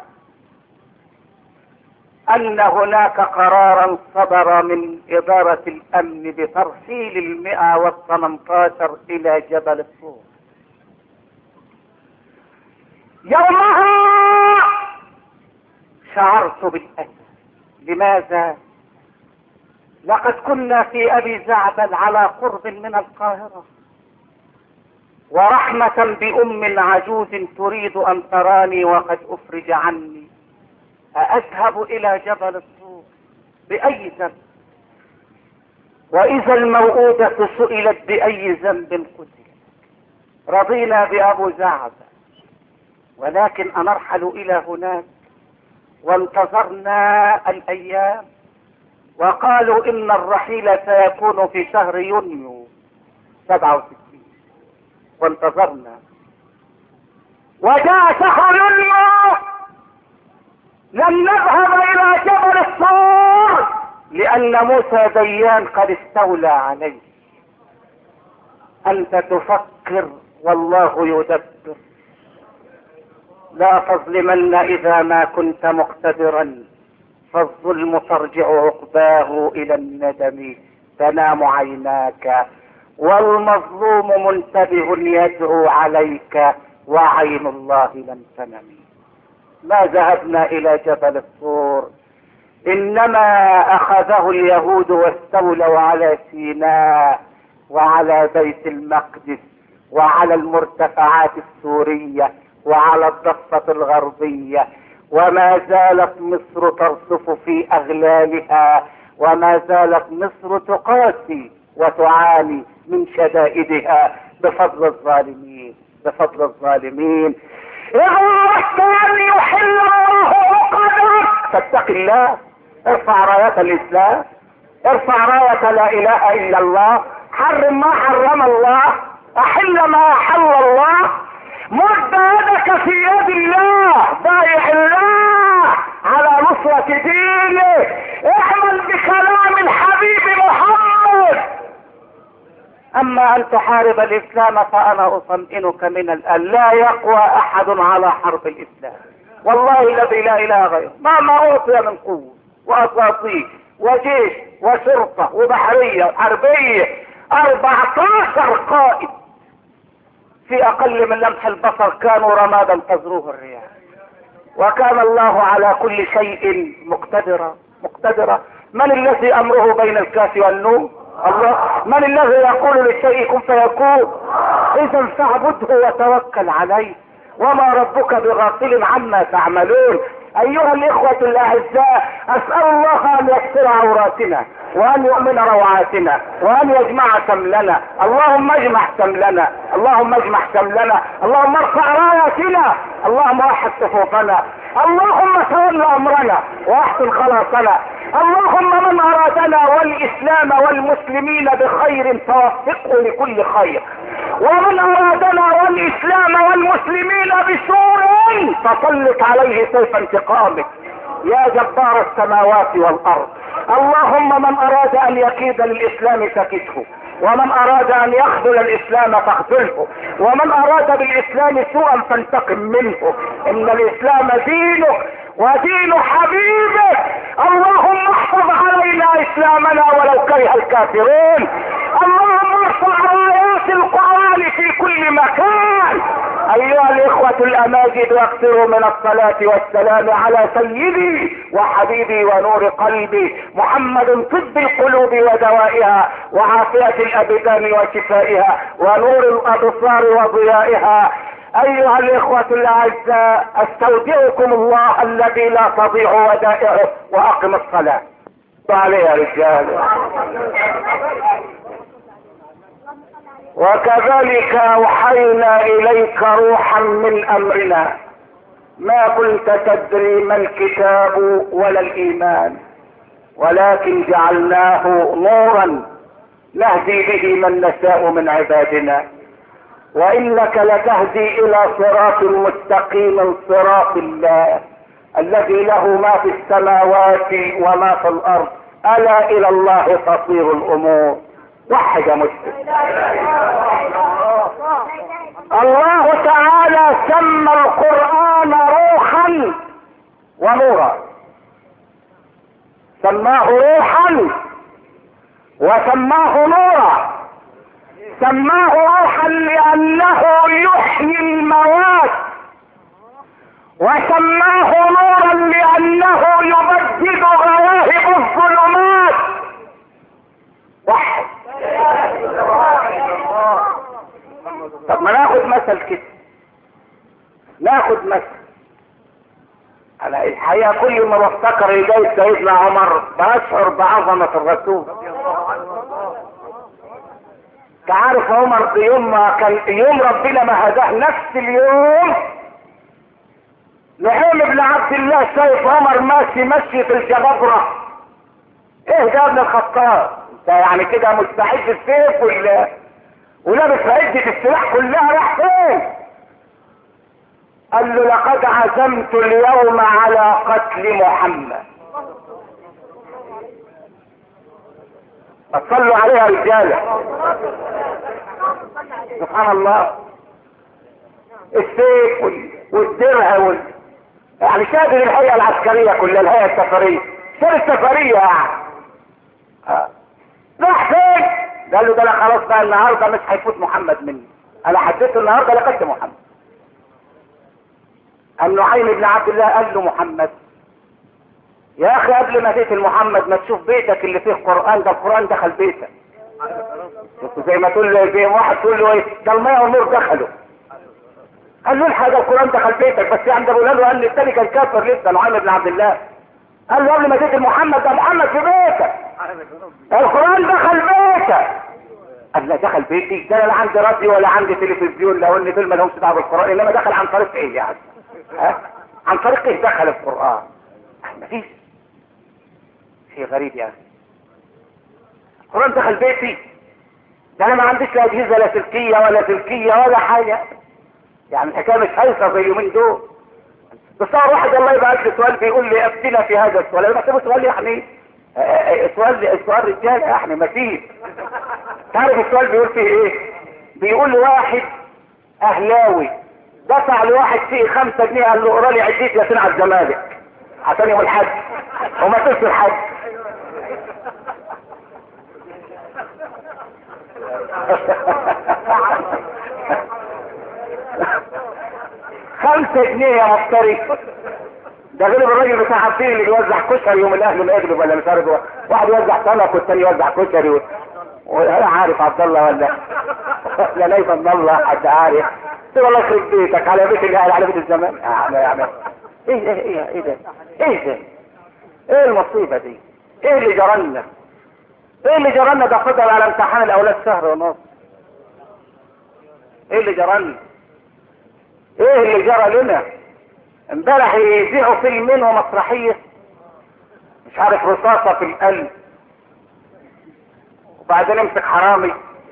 ان هناك قرارا صدر من ادارة الامن بترحيل المئة والثمانية عشر الى جبل الطور. يومها شعرت بالأسى. لماذا؟ لقد كنا في ابي زعبل على قرب من القاهرة، ورحمة بأم عجوز تريد أن تراني وقد أفرج عني، أذهب إلى جبل الطور بأي ذنب؟ وإذا الموءودة سئلت بأي ذنب قتلت. رضينا بأبو زعبل، ولكن أنرحل إلى هناك، وانتظرنا الأيام، وقالوا إن الرحيل سيكون في شهر يونيو سبعة وستين، وانتظرنا، وجاء شهر يونيو لم نذهب الى جبل الطور لان موسى ديان قد استولى عليه. انت تفكر والله يدبر. لا تظلمن اذا ما كنت مقتدرا، فالظلم ترجع عقباه الى الندم، تنام عيناك والمظلوم منتبه يدعو عليك، وعين الله لم تنم. ما ذهبنا الى جبل الطور، انما اخذه اليهود واستولوا على سيناء وعلى بيت المقدس وعلى المرتفعات السورية وعلى الضفة الغربية، وما زالت مصر ترصف في اغلالها، وما زالت مصر تقاسي وتعاني من شدائدها بفضل الظالمين، بفضل الظالمين. إذا أردت أن يحل الله عقدك فاتق الله، ارفع راية الإسلام، ارفع راية لا إله إلا الله، حرم ما حرم الله، أحل ما أحل الله، مد يدك في يد الله، بايع الله على نصرة دينه، اعمل بكلام الحبيب محمد. اما ان تحارب الاسلام فانا اطمئنك من الان، لا يقوى احد على حرب الاسلام، والله الذي لا اله غيره، مهما اوتي من قوه واساطيل وجيش وشرطه وبحريه وحربيه، اربعة عشر قائد في اقل من لمح البصر كانوا رمادا تزروه الرياح، وكان الله على كل شيء مقتدرا مقتدرا. من الذي امره بين الكاف والنون؟ الله. من الذي يقول للشيء كن فيكون؟ اذا فاعبده وتوكل عليه، وما ربك بغافل عما تعملون. ايها الاخوة الاعزاء، اسأل الله ان يستر عوراتنا وان يؤمن روعاتنا وان يجمع شملنا. اللهم اجمع شملنا، اللهم اجمع شملنا، اللهم ارفع رايتنا، اللهم وحد صفوفنا، اللهم تول امرنا واحسن خلاصنا. اللهم من ارادنا والاسلام والمسلمين بخير فوفقه لكل خير، ومن ارادنا والاسلام والمسلمين بسوء فسلط عليه سيف انتقامك يا جبار السماوات والارض. اللهم من اراد ان يكيد للاسلام فكده، ومن اراد ان يخذل الاسلام فاخذله، ومن اراد بالاسلام سوءا فانتقم منه. ان الاسلام دينك ودين حبيبك. اللهم احفظ علينا اسلامنا ولو كره الكافرون. اللهم ارفع آيات القرآن في كل مكان. أيها الإخوة الأماجد، واكثروا من الصلاة والسلام على سيدي وحبيبي ونور قلبي محمد، طب القلوب ودوائها، وعافية الأبدان وشفائها، ونور الأبصار وضيائها. أيها الإخوة الأعزاء، استودعكم الله الذي لا تضيع ودائعه، وأقم الصلاة. عليه يا رجال. وكذلك أوحينا إليك روحا من أمرنا ما كنت تدري ما الكتاب ولا الإيمان، ولكن جعلناه نورا نهدي به من نشاء من عبادنا، وإنك لتهدي إلى صراط مستقيم، صراط الله الذي له ما في السماوات وما في الأرض، ألا إلى الله تصير الأمور. وحد يا مسلم. الله تعالى سمى القرآن روحا ونورا، سماه روحا وسماه نورا. سماه روحا لأنه يحيي الموات، وسماه نورا لأنه يبدد غواهب الظلمات. واحد. طب ما ناخد مثل كده، ناخد مثل. انا الحقيقة كل ما بفتكر إليه سيدنا عمر بشعر بعظمة الرسول. تعرف عمر بيوم ما كان يوم ربنا ما هداه نفس اليوم، نعيم بن عبد الله شايف عمر ماشي مشي في الجبابرة. ايه ده يا ابن الخطاب؟ انت يعني كده مستعد السيف ولا ولابس عدة السلاح كلها، راح فين؟ قال له لقد عزمت اليوم على قتل محمد. صلوا عليها رجاله. سبحان الله. السيف والدرع وال... يعني شادر الهيئة العسكرية كلها، الهيئة السفرية، شادر السفرية يعني. آه. راح فين؟ قال له ده انا خلاص بقى النهارده مش هيفوت محمد مني، انا حددت النهارده لقد محمد. قام نعيم بن عبد الله قال له محمد يا اخي قبل ما تقتل محمد ما تشوف بيتك اللي فيه قرآن، ده القرآن دخل بيتك. زي ما تقول له زي واحد تقول له ايه ده الماء والنور دخلوا. قال له الحق ده القرآن دخل بيتك، بس عند ابو لالو قال لي التاني كان كافر لسه نعيم بن عبد الله. قال له قبل ما تقتل محمد ده محمد في بيتك، القرآن دخل بيتك. قال لا دخل بيتي؟ ده انا لا عندي راديو ولا عندي تلفزيون، لو ان دول ما لهمش دعوه بالقرآن، انما دخل عن طريق ايه يعني؟ ها؟ عن طريق ايه دخل القرآن؟ مفيش شيء غريب يعني. القرآن دخل بيتي؟ ده انا ما عنديش لا اجهزه لا سلكيه ولا سلكيه ولا حاجه، يعني الحكايه مش هيصه زي يومين دول. بس صار واحد الله يبارك له سؤال بيقول لي افتنا في هذا السؤال، انا بحسبه سؤال يعني السؤال السؤال رجال يعني ما فيه. تعرف السؤال بيقول فيه ايه؟ بيقول لواحد اهلاوي دفع لواحد فيه خمسة جنيه، قال له اقرا لي عديت ياسين على الزمالك عشان يوم الحج وما تنسوا الحج. خمسة جنيه يا مفتري. ده غير الراجل بتاع عبدين اللي بيوزع كشري يوم الاهل ما يغلب ولا مش عارف، واحد يوزع سمك والتاني يوزع كشري و... وانا عارف عبد الله ولا لا ليس من الله حد عارف. تقول الله يخرب بيتك على بيت الاهل على بيت الزمان. يعني يعني ايه ايه ايه ايه ده؟ ايه ده؟ ايه المصيبه دي؟ ايه اللي جرالنا؟ ايه اللي جرالنا؟ ده قدر على امتحان الاولاد شهر ونص. ايه اللي جرالنا؟ ايه اللي جرى لنا؟ امبارح يذيعوا فيلمين ومسرحيه، مش عارف رصاصه في القلب، وبعدين امسك حرامي.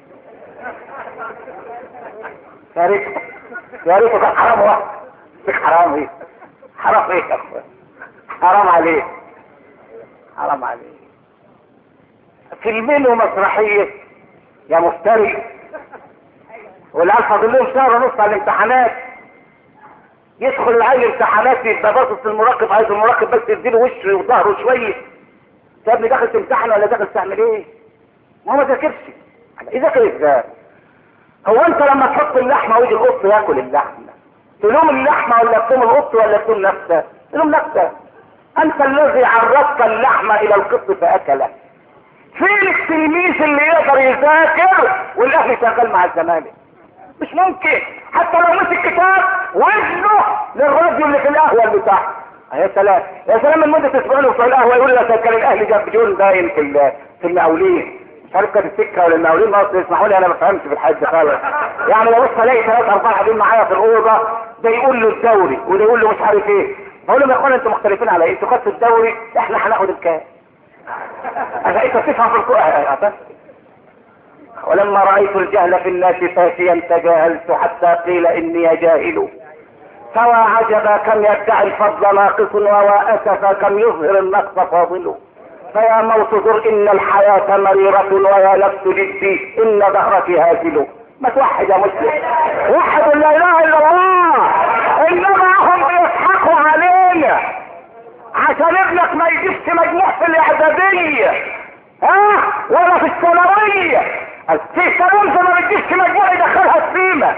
يا ريت يا ريت كان حرام واحد. امسك حرامي. حرام ايه يا اخوان؟ حرام عليك، حرام عليك. فيلمين ومسرحيه يا مفتري. والعيال فاضل لهم شهر ونص على الامتحانات، يدخل العيل امتحانات يبقى باصص للمراقب، عايز المراقب بس يديله وشه وظهره شويه. يا ابني داخل تمتحن ولا داخل تعمل ايه؟ ما هو ما ذاكرش. يذاكر ازاي؟ هو انت لما تحط اللحمه ويجي القط ياكل اللحمه تلوم اللحمه ولا تلوم القط ولا تلوم نفسك؟ تلوم نفسك. انت الذي عرضت اللحمه الى القط فاكله. فين التلميذ اللي يقدر يذاكر والاهلي شغال مع الزمالك؟ مش ممكن. حتى لو مسك كتاب وزنه للراديو اللي في القهوه اللي تحت. يا سلام يا سلام، من مده اسبوعين وفي القهوه يقول لك كان الاهلي جاب جون باين في في المقاولين، مش عارف كانت السكه ولا المقاولين، ما اسمحوا لي انا ما فهمتش في الحاج خالص. يعني لو بص الاقي ثلاث اربعه قاعدين معايا في الاوضه، ده يقول له الدوري وده يقول له مش عارف ايه. بقول لهم يا اخوانا انتوا مختلفين على ايه؟ انتوا خدتوا الدوري، احنا هناخد الكاس. انا انت تفهم في الكوره. ولما رايت الجهل في الناس فاشيا تجاهلت حتى قيل اني جاهل. فوا عجبا كم يدعي الفضل ناقص ووا اسفا كم يظهر النقص فاضل. فيا موت ذر ان الحياة مريرة ويا نفس جدي ان ظهرك هازل. ما توحد يا مسلم، وحد لا اله الا الله. انما هم بيضحكوا علينا عشان ابنك ما يجيبش مجموع في الاعدادية ها ولا في الثانوية. في سلامته ما بتجيبش مجموع يدخلها السيمة.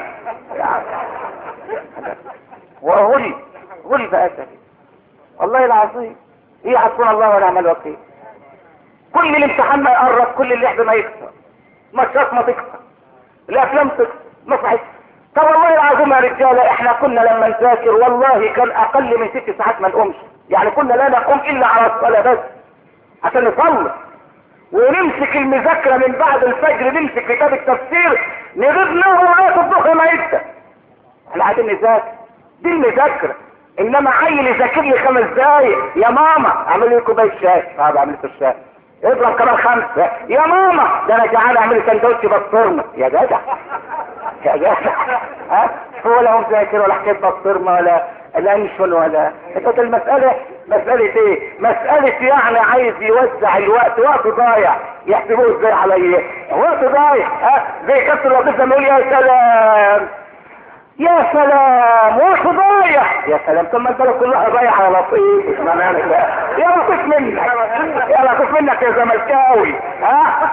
وغلي غلي بأسفل والله العظيم. ايه حسبنا الله ونعم الوكيل. كل الامتحان ما يقرب، كل اللعب ما يكسر، ماتشات ما تكسر، الافلام تكسر، مصحف. طب والله العظيم يا رجاله احنا كنا لما نذاكر والله كان اقل من ست ساعات ما نقومش. يعني كنا لا نقوم الا على الصلاه بس عشان نصلي، ونمسك المذاكره من بعد الفجر، نمسك كتاب التفسير نغيب نوم لغايه الظهر ما يبدا. احنا قاعدين نذاكر، دي المذاكره. انما عيل يذاكر لي خمس دقايق، يا ماما اعمل لي كوبايه شاي، طب اعمل لي الشاي، اضرب كمان خمسه، يا ماما ده انا جعان اعمل لي سندوتش بسطرمه، يا جدع يا جدع ها. هو لا هم ذاكر ولا حكايه بسطرمه ولا لانشون ولا كانت المساله مساله ايه؟ مساله يعني عايز يوزع الوقت، وقت ضايع يحسبوه ازاي عليا؟ وقت ضايع ها، زي كابتن لطيف لما يقول يا سلام يا سلام وقت ضايع، يا سلام. ثم البلد كلها ضايعه يا لطيف. يا لطيف منك يا لطيف منك يا زملكاوي ها.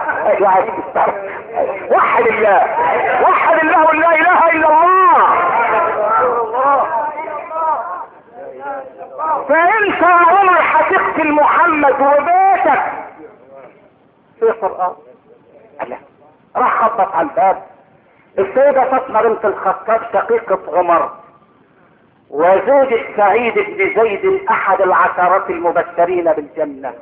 وحد الله وحد الله ولا اله الا الله. فانت يا عمر هتقتل محمد وبيتك في قرآن. الله راح خبط على الباب. السيدة فاطمة بنت الخطاب شقيقة عمر وزوجة سعيد بن زيد احد العشرات المبشرين بالجنة.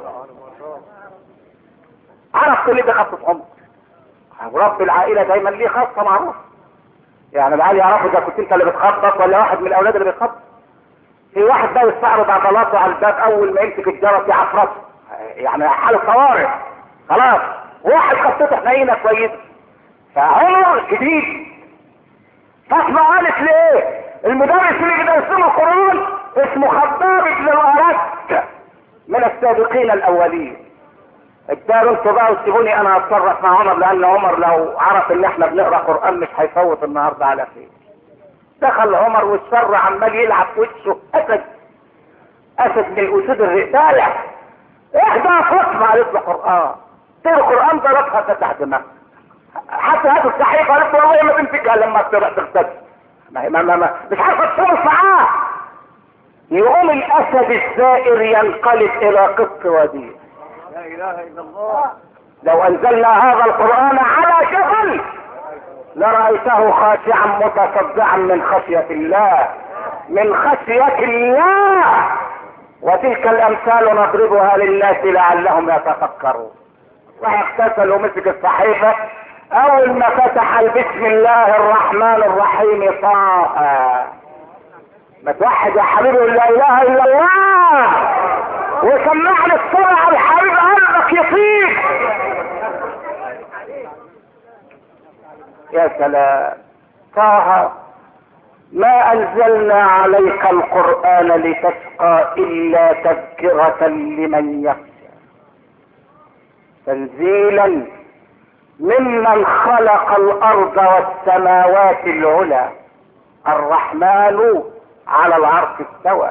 عرفت ليه بخطة عمر؟ ورب العائلة دايما ليه خاصة معروف. يعني العيال يعرفوا اذا كنت انت اللي بتخبط ولا واحد من الاولاد اللي بيخبط. في واحد بقى يستعرض عضلاته على الباب اول ما يمسك الجرس يعفرته، يعني حالة طوارئ خلاص. واحد خطته حنينة كويسة، فعمر شديد. فاطمة قالت ليه؟ المدرس اللي بيدرس له القرآن اسمه خباب بن الأرد من السابقين الأولين. اداروا انتوا بقى وسيبوني انا اتصرف مع عمر، لان عمر لو عرف ان احنا بنقرا قرآن مش هيفوت النهارده على خير. دخل عمر والشر عمال يلعب في وشه. اسد اسد من الاسود الرئتالة. احدى فاطمة قالت له قرآن، تقرا القرآن ضربها فتح دماغها. حتى هاتوا الصحيفه قالت والله ما تمسكها لما تغتسل، ما ما ما مش عارفه تصرف معاه. يقوم الاسد الزائر ينقلب الى قط وديع. لا اله الا الله. لو انزلنا هذا القرآن على جبل لرأيته خاشعا متصدعا من خشية الله، من خشية الله. وتلك الامثال نضربها للناس لعلهم يتفكرون. راح اغتسل ومسك الصحيفة، اول ما فتح بسم الله الرحمن الرحيم طه. ما توحد يا حبيبي لا اله الا الله وسمعني الصلاة الحبيب قلبك يطير. يا سلام. طه ما انزلنا عليك القرآن لتشقى الا تذكرة لمن يخشى تنزيلا ممن خلق الارض والسماوات العلى الرحمن على العرش استوى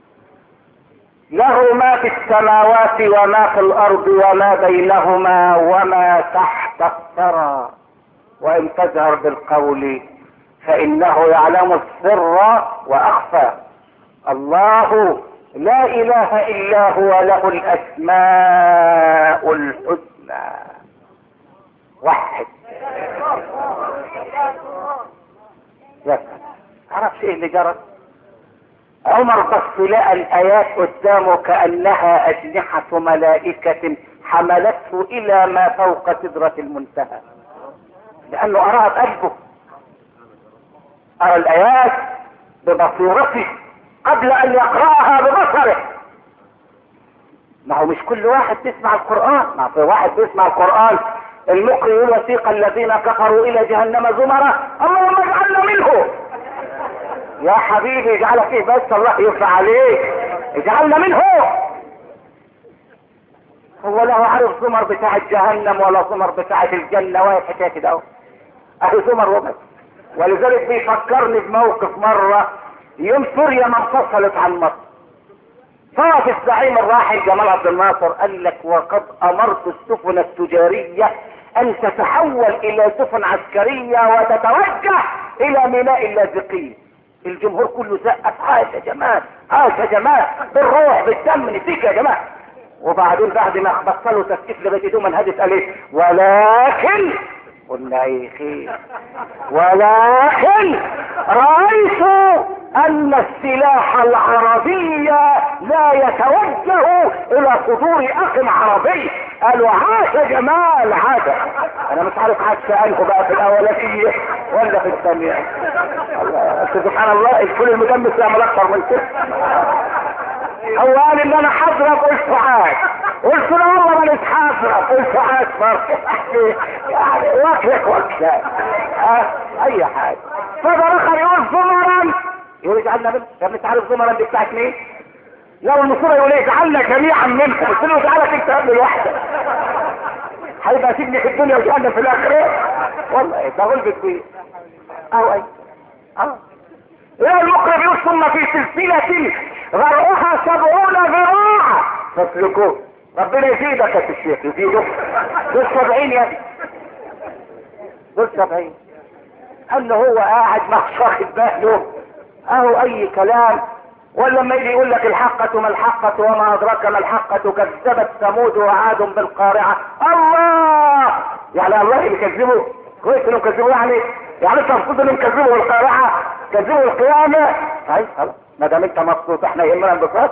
له ما في السماوات وما في الارض وما بينهما وما تحت الثرى وان تجهر بالقول فانه يعلم السر واخفى. الله لا اله الا هو له الاسماء الحسنى. وحد. يا عرفش ايه اللي جرى؟ عمر بص لقى الايات قدامه كانها اجنحه ملائكه حملته الى ما فوق سدرة المنتهى، لانه اراها بقلبه، ارى الايات ببصيرته قبل ان يقرأها ببصره. ما هو مش كل واحد بيسمع القرآن، ما في واحد بيسمع القرآن المقرئ يقول وسيق الذين كفروا الى جهنم زمرا اللهم اجعلنا منه. يا حبيبي اجعلك ايه بس، الله يرضى عليك، اجعلنا منه. هو لا عارف زمر بتاعت جهنم ولا زمر بتاعت الجنة ولا الحكاية كده اهو، اهي زمر وبس. ولذلك بيفكرني بموقف مرة يوم سوريا ما انفصلت عن مصر، صاف الزعيم الراحل جمال عبد الناصر قال لك وقد امرت السفن التجارية ان تتحول الى سفن عسكرية وتتوجه الى ميناء اللاذقية. الجمهور كله سقف عاش يا جمال، عاش يا جمال، بالروح بالدم نسيك يا جمال. وبعدين بعد ما بطلوا تسقيف لبيت دوما هدف قال ايه؟ ولكن قلنا ايه خير، ولكن رأيت ان السلاح العربي لا يتوجه الى صدور اخ عربي. قالوا عاش يا جمال، عاش. انا مش عارف عاش انه بقى في الاولانية ولا في الثانية. سبحان الله، الفول المدمس يعمل اكثر من كده. هو قال ان انا حضرب، قلت عاش، قلت له والله ما مش حضرب، قلت عاش برضه. يعني وكلك وكلك اه اي حاجه. فده اخر يقول زمرا، يقول اجعلنا منه. يا ابني انت عارف زمرا دي بتاعت مين؟ لو النصوره يقول ايه اجعلنا جميعا منكم، قلت له اجعلك انت قبل لوحدك، هيبقى سجن في الدنيا وجهنم في الاخره. والله ده غلبت فيه اهو. اي اه يا المقرب يقول ثم في سلسله غرقها سبعون ذراعا فاسلكوه. ربنا يزيدك يا الشيخ، يزيدك. دول سبعين يا ابني، دول سبعين. قال له هو قاعد مش واخد باله اهو اي كلام. ولا لما يجي يقول لك الحقة ما الحقة وما ادراك ما الحقة كذبت ثمود وعاد بالقارعة. الله، يعني الله اللي كذبوا كويس انهم كذبوا، يعني يعني انت المفروض انهم كذبوا القارعة، كذبوا القيامة. طيب خلاص ما دام انت مبسوط احنا يهمنا انبساط.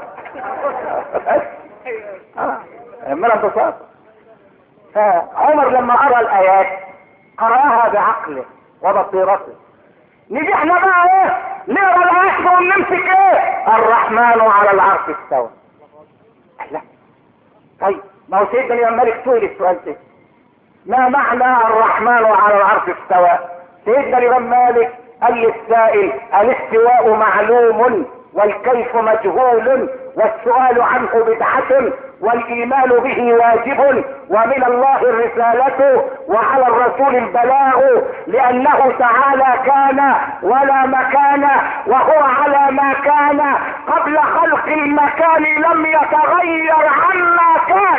اه يهمنا انبساط. فعمر لما قرأ الايات قرأها بعقله وبصيرته. نيجي احنا بقى ايه نقرا الايات ونمسك ايه؟ الرحمن على العرش استوى. لا طيب ما هو سيدنا الامام مالك سئل السؤال ده، ما معنى الرحمن على العرش استوى؟ سيدنا الامام مالك قال للسائل الاستواء معلوم والكيف مجهول والسؤال عنه بدعة والايمان به واجب ومن الله الرسالة وعلى الرسول البلاغ لانه تعالى كان ولا مكان وهو على ما كان قبل خلق المكان لم يتغير عما كان.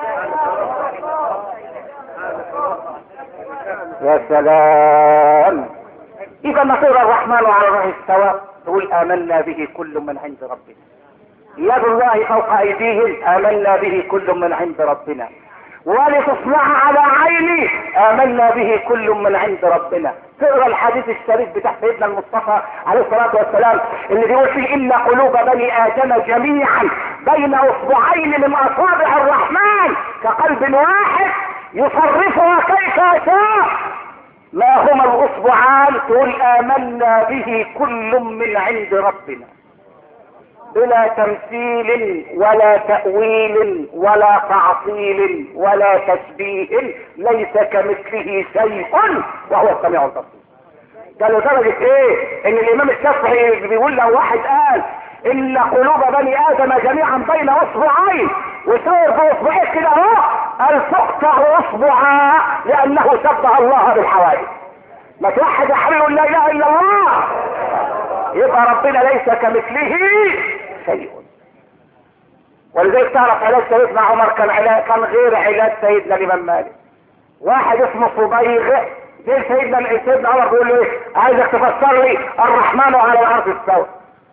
يا سلام. اذا ما تقرا الرحمن على العرش استوى تقول امنا به كل من عند ربنا. يد الله فوق ايديهم امنا به كل من عند ربنا. ولتصنع على عيني امنا به كل من عند ربنا. تقرا الحديث الشريف بتاع سيدنا المصطفى عليه الصلاه والسلام اللي بيقول فيه ان قلوب بني ادم جميعا بين اصبعين من اصابع الرحمن كقلب واحد يصرفها كيف يشاء. ما هما الاصبعان؟ تقول امنا به كل من عند ربنا بلا تمثيل ولا تأويل ولا تعطيل ولا تشبيه، ليس كمثله شيء وهو السميع البصير. ده لدرجة ايه ان الامام الشافعي بيقول لو واحد قال ان قلوب بني ادم جميعا بين اصبعين وصور باصبعين كده اهو قال تقطع اصبعا لانه شبه الله بالحوادث. ما توحد يا حبيبي لا اله الا الله، يبقى ربنا ليس كمثله شيء. ولذلك تعرف علاج سيدنا عمر كان علاج كان غير علاج سيدنا الامام مالك. واحد اسمه صبيغ ليه سيدنا سيدنا عمر بيقول له ايه؟ عايزك تفسر لي الرحمن على الارض استوى.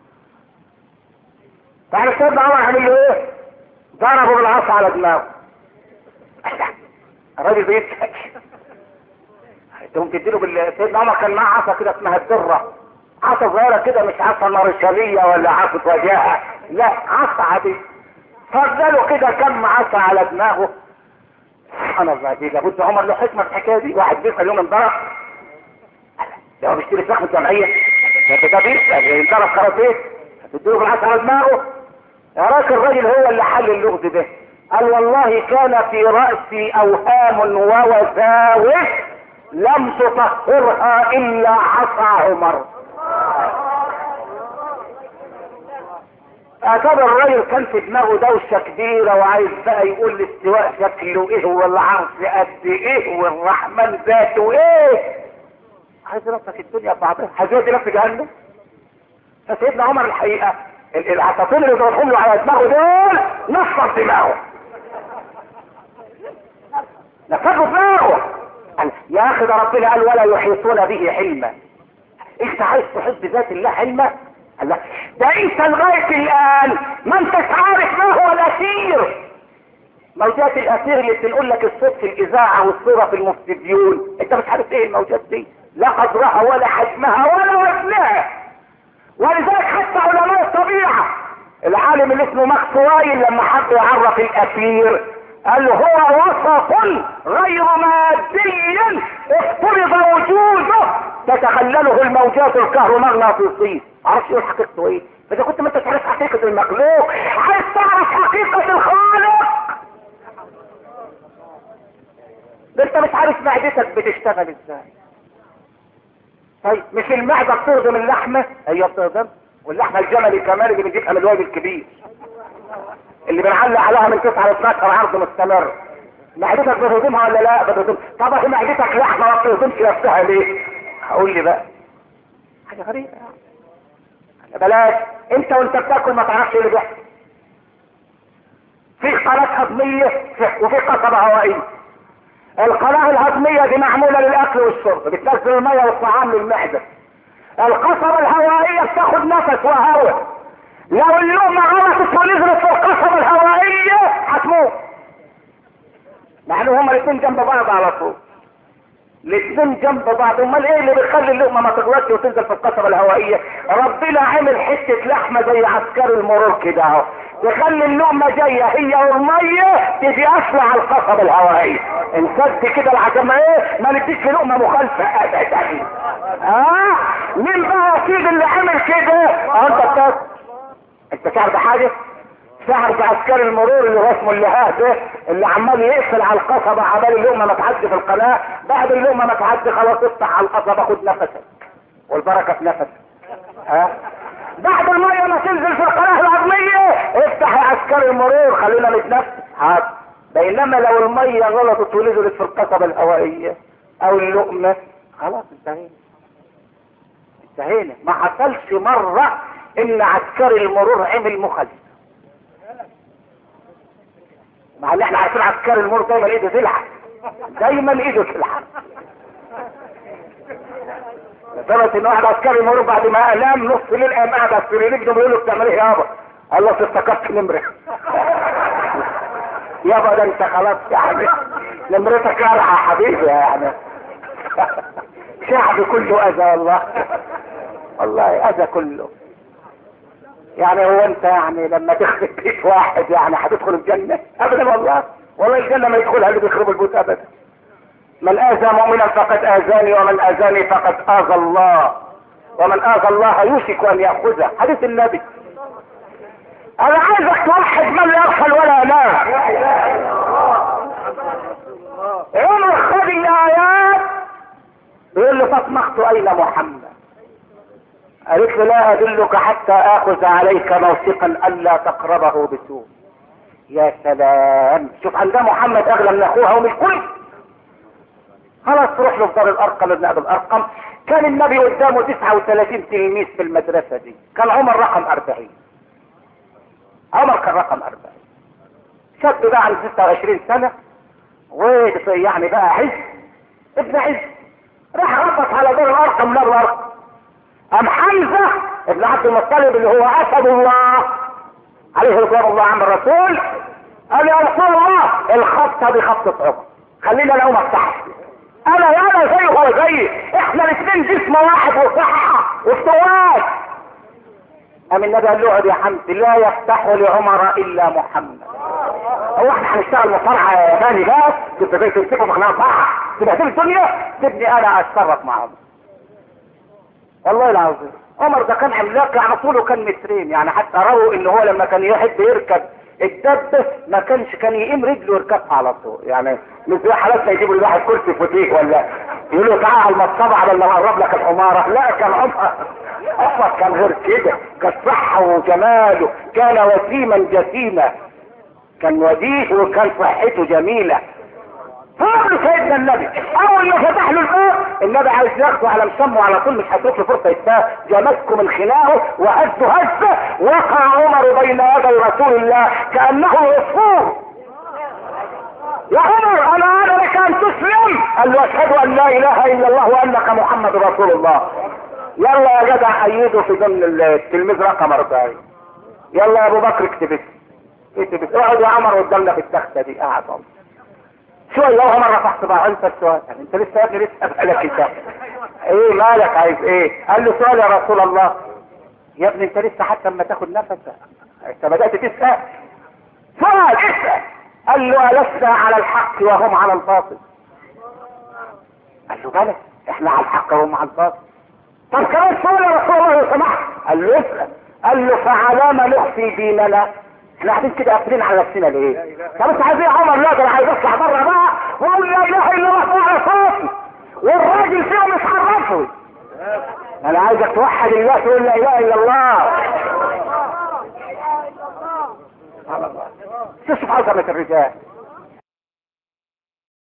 فاحنا سيدنا عمر عمل له ايه؟ ضربه بالعصا على دماغه. الراجل بيضحك. تقوم تديله بال سيدنا عمر كان معاه عصا كده اسمها الدره، عصا صغيره كده، مش عصا مارشاليه ولا عصا وجاهه، لا عصا عاديه. فضلوا كده كم عصا على دماغه. سبحان الله، دي لابد عمر له حكمه في الحكايه دي. واحد بيسال يوم انضرب، ده هو بيشتري سلاح من الجمعيه، ده بيسال انضرب خرطيت تديله بالعصا على دماغه. يا راجل الراجل هو اللي حل اللغز ده. قال والله كان في راسي اوهام ووساوس لم تطهرها الا عصا عمر. اعتبر الراجل كان في دماغه دوشه كبيره وعايز بقى يقول الاستواء شكله ايه والعرش قد ايه والرحمن ذاته ايه. عايز يرفع الدنيا ببعضها، عايز يودي نفسه جهنم. فسيدنا عمر الحقيقه العصافين اللي ضربهم له على دماغه دول نصر دماغه، نصر دماغه. يا اخي ده ربنا قال ولا يحيطون به علما. انت عايز تحب ذات الله علما؟ قال لا، ده انت لغايه الان ما انتش عارف ما هو الاسير. موجات الاسير اللي بتنقل لك الصوت في الاذاعه والصوره في المستديون، انت مش عارف ايه الموجات دي، لا قدرها ولا حجمها ولا وزنها. ولذلك حتى علماء الطبيعه، العالم اللي اسمه ماكسويل لما حب يعرف الاسير قال له هو وصف غير مادي افترض وجوده تتخلله الموجات الكهرومغناطيسيه. معرفش ايه حقيقته ايه، فاذا كنت ما انت تعرف حقيقه المخلوق عايز تعرف حقيقه الخالق. ده انت مش عارف معدتك بتشتغل ازاي. طيب مش المعده بتهضم اللحمه؟ هي بتهضم، واللحمه الجملي كمان اللي بنجيبها من الواد الكبير اللي بنعلق عليها من تسعة ل اتناشر عرض مستمر، معدتك بتهضمها ولا لا؟ بتهضم. طب اخي معدتك لحمه ما بتهضمش نفسها ليه؟ هقول لي بقى حاجه غريبه يعني. بلاش انت وانت بتاكل ما تعرفش ايه اللي بيحصل. في قناه هضميه وفي قصبه هوائيه. القناه الهضميه دي معموله للاكل والشرب، بتنزل الميه والطعام للمعده. القصبه الهوائيه بتاخد نفس وهواء. لو اللقمه غلطت ونزلت في القصبه الهوائيه هتموت. مع ان هما الاثنين جنب بعض على طول، الاثنين جنب بعض. امال ايه اللي بيخلي اللقمه ما تغلطش وتنزل في القصبه الهوائيه؟ ربنا عامل حته لحمه زي عسكري المرور كده اهو، تخلي اللقمه جايه هي والميه تيجي قافله على القصبه الهوائيه. انسد كده العجم ايه؟ ما نديش لقمه مخالفه ابدا. اه مين بقى يا سيدي اللي عامل كده؟ اه انت بتاكل. انت تعرف حاجه؟ تعرف عسكري المرور اللي هو اسمه اللهاه ده اللي عمال يقفل على القصبه عبال اللقمه ما تعدي في القناه. بعد اللقمه ما تعدي خلاص افتح على القصبه، خد نفسك والبركه في نفسك. ها بعد الميه ما تنزل في القناه الهضميه افتح يا عسكري المرور خلينا نتنفس. حاضر. بينما لو الميه غلطت ونزلت في القصبه الهوائيه او اللقمه خلاص انتهينا انتهينا. ما حصلش مره ان عسكري المرور عمل مخالفه، مع ان احنا عارفين عسكري المرور دايما ايده تلعب، دايما ايده تلعب. لدرجه ان واحد عسكري المرور بعد ما انام نص الليل قام قاعد على السرير يجي بيقول له بتعمل ايه يابا؟ قال له افتكرت نمره. يابا ده انت خلاص يعني نمرتك قرعه يا حبيبي يعني. شعب كله اذى والله، والله اذى كله. يعني هو انت يعني لما تخرب بيت واحد يعني هتدخل الجنة؟ ابدا والله، والله الجنة ما يدخلها اللي بيخرب البيوت ابدا. من اذى مؤمنا فقد اذاني ومن اذاني فقد اذى الله ومن اذى الله يوشك ان ياخذه، حديث النبي. انا عايزك توحد من لا يغفل ولا ينام. عمر خد الايات بيقول له فاطمخت اين محمد؟ قالت له لا ادلك حتى اخذ عليك موثقا الا تقربه بسوء. يا سلام، شوف عندها محمد اغلى من اخوها ومن الكل. خلاص تروح له في دار الارقم ابن ابي الارقم. كان النبي قدامه تسعة وثلاثين تلميذ في المدرسه دي، كان عمر رقم أربعين. عمر كان رقم أربعين. شاب بقى عنده ستة وعشرين سنه ويعني بقى عز ابن عز راح ربط على دور الارقم من الارقم. ام حمزه ابن عبد المطلب اللي هو اسد الله عليه رضوان الله عن الرسول قال يا رسول الله الخطه دي خطه عمر، خلينا انا اقوم افتحها. انا انا زي هو زي، احنا الاثنين جسم واحد وصحه وافتواء. قام النبي قال له اقعد يا حمزه، لا يفتح لعمر الا محمد. هو احنا هنشتغل مصارعه يا ثاني بس؟ كنت زي تمسكوا في خناقه صح تبقى في الدنيا، سيبني انا اتصرف مع عمر. والله العظيم عمر ده كان عملاق، يعني طوله كان مترين، يعني حتى رووا ان هو لما كان يحب يركب الدبه ما كانش كان يقيم رجله يركبها على طول، يعني مش زي حالاتنا يجيبوا لواحد كرسي فوتيه ولا يقولوا تعالى على المصطبه على ما اقرب لك الحماره. لا كان عمر عمر كان غير كده، كان صحه وجماله، كان وسيما جسيما، كان وديه وكان صحته جميله. فقال سيدنا النبي اول ما فتح له الباب النبي عايز ياخده على مسمه على طول، مش هتروح له فرصه يتاه، جمسكه من خناقه وهزه هزه، وقع عمر بين يدي رسول الله كانه عصفور. يا عمر انا انا لك ان تسلم. قال له اشهد ان لا اله الا الله وانك محمد رسول الله. يلا يا جدع ايده في ضمن التلميذ رقم أربعين. يلا يا ابو بكر اكتب اكتب اقعد يا عمر قدامنا في التخته دي. قاعد عمر شوية لو عمر رفعت بقى انت السؤال، يعني انت لسه يا ابني لسه اسالك انت ايه مالك عايز ايه؟ قال له سؤال يا رسول الله. يا ابني انت لسه حتى لما تاخد نفسك انت بدات تسال سؤال اسال. قال له ألسنا على الحق وهم على الباطل؟ قال له بلى احنا على الحق وهم على الباطل. طب كمان سؤال يا رسول الله لو سمحت. قال له اسال. قال له فعلى ما نخفي ديننا؟ احنا قاعدين كده قافلين على نفسنا ليه؟ طب انت عايز ايه يا عمر؟ لا ده انا عايز اطلع بره بقى واقول لا اله الا الله على صوتي والراجل فيهم مش عرفه. انا عايزك توحد الله تقول لا اله الا الله. شوف عظمه الرجال.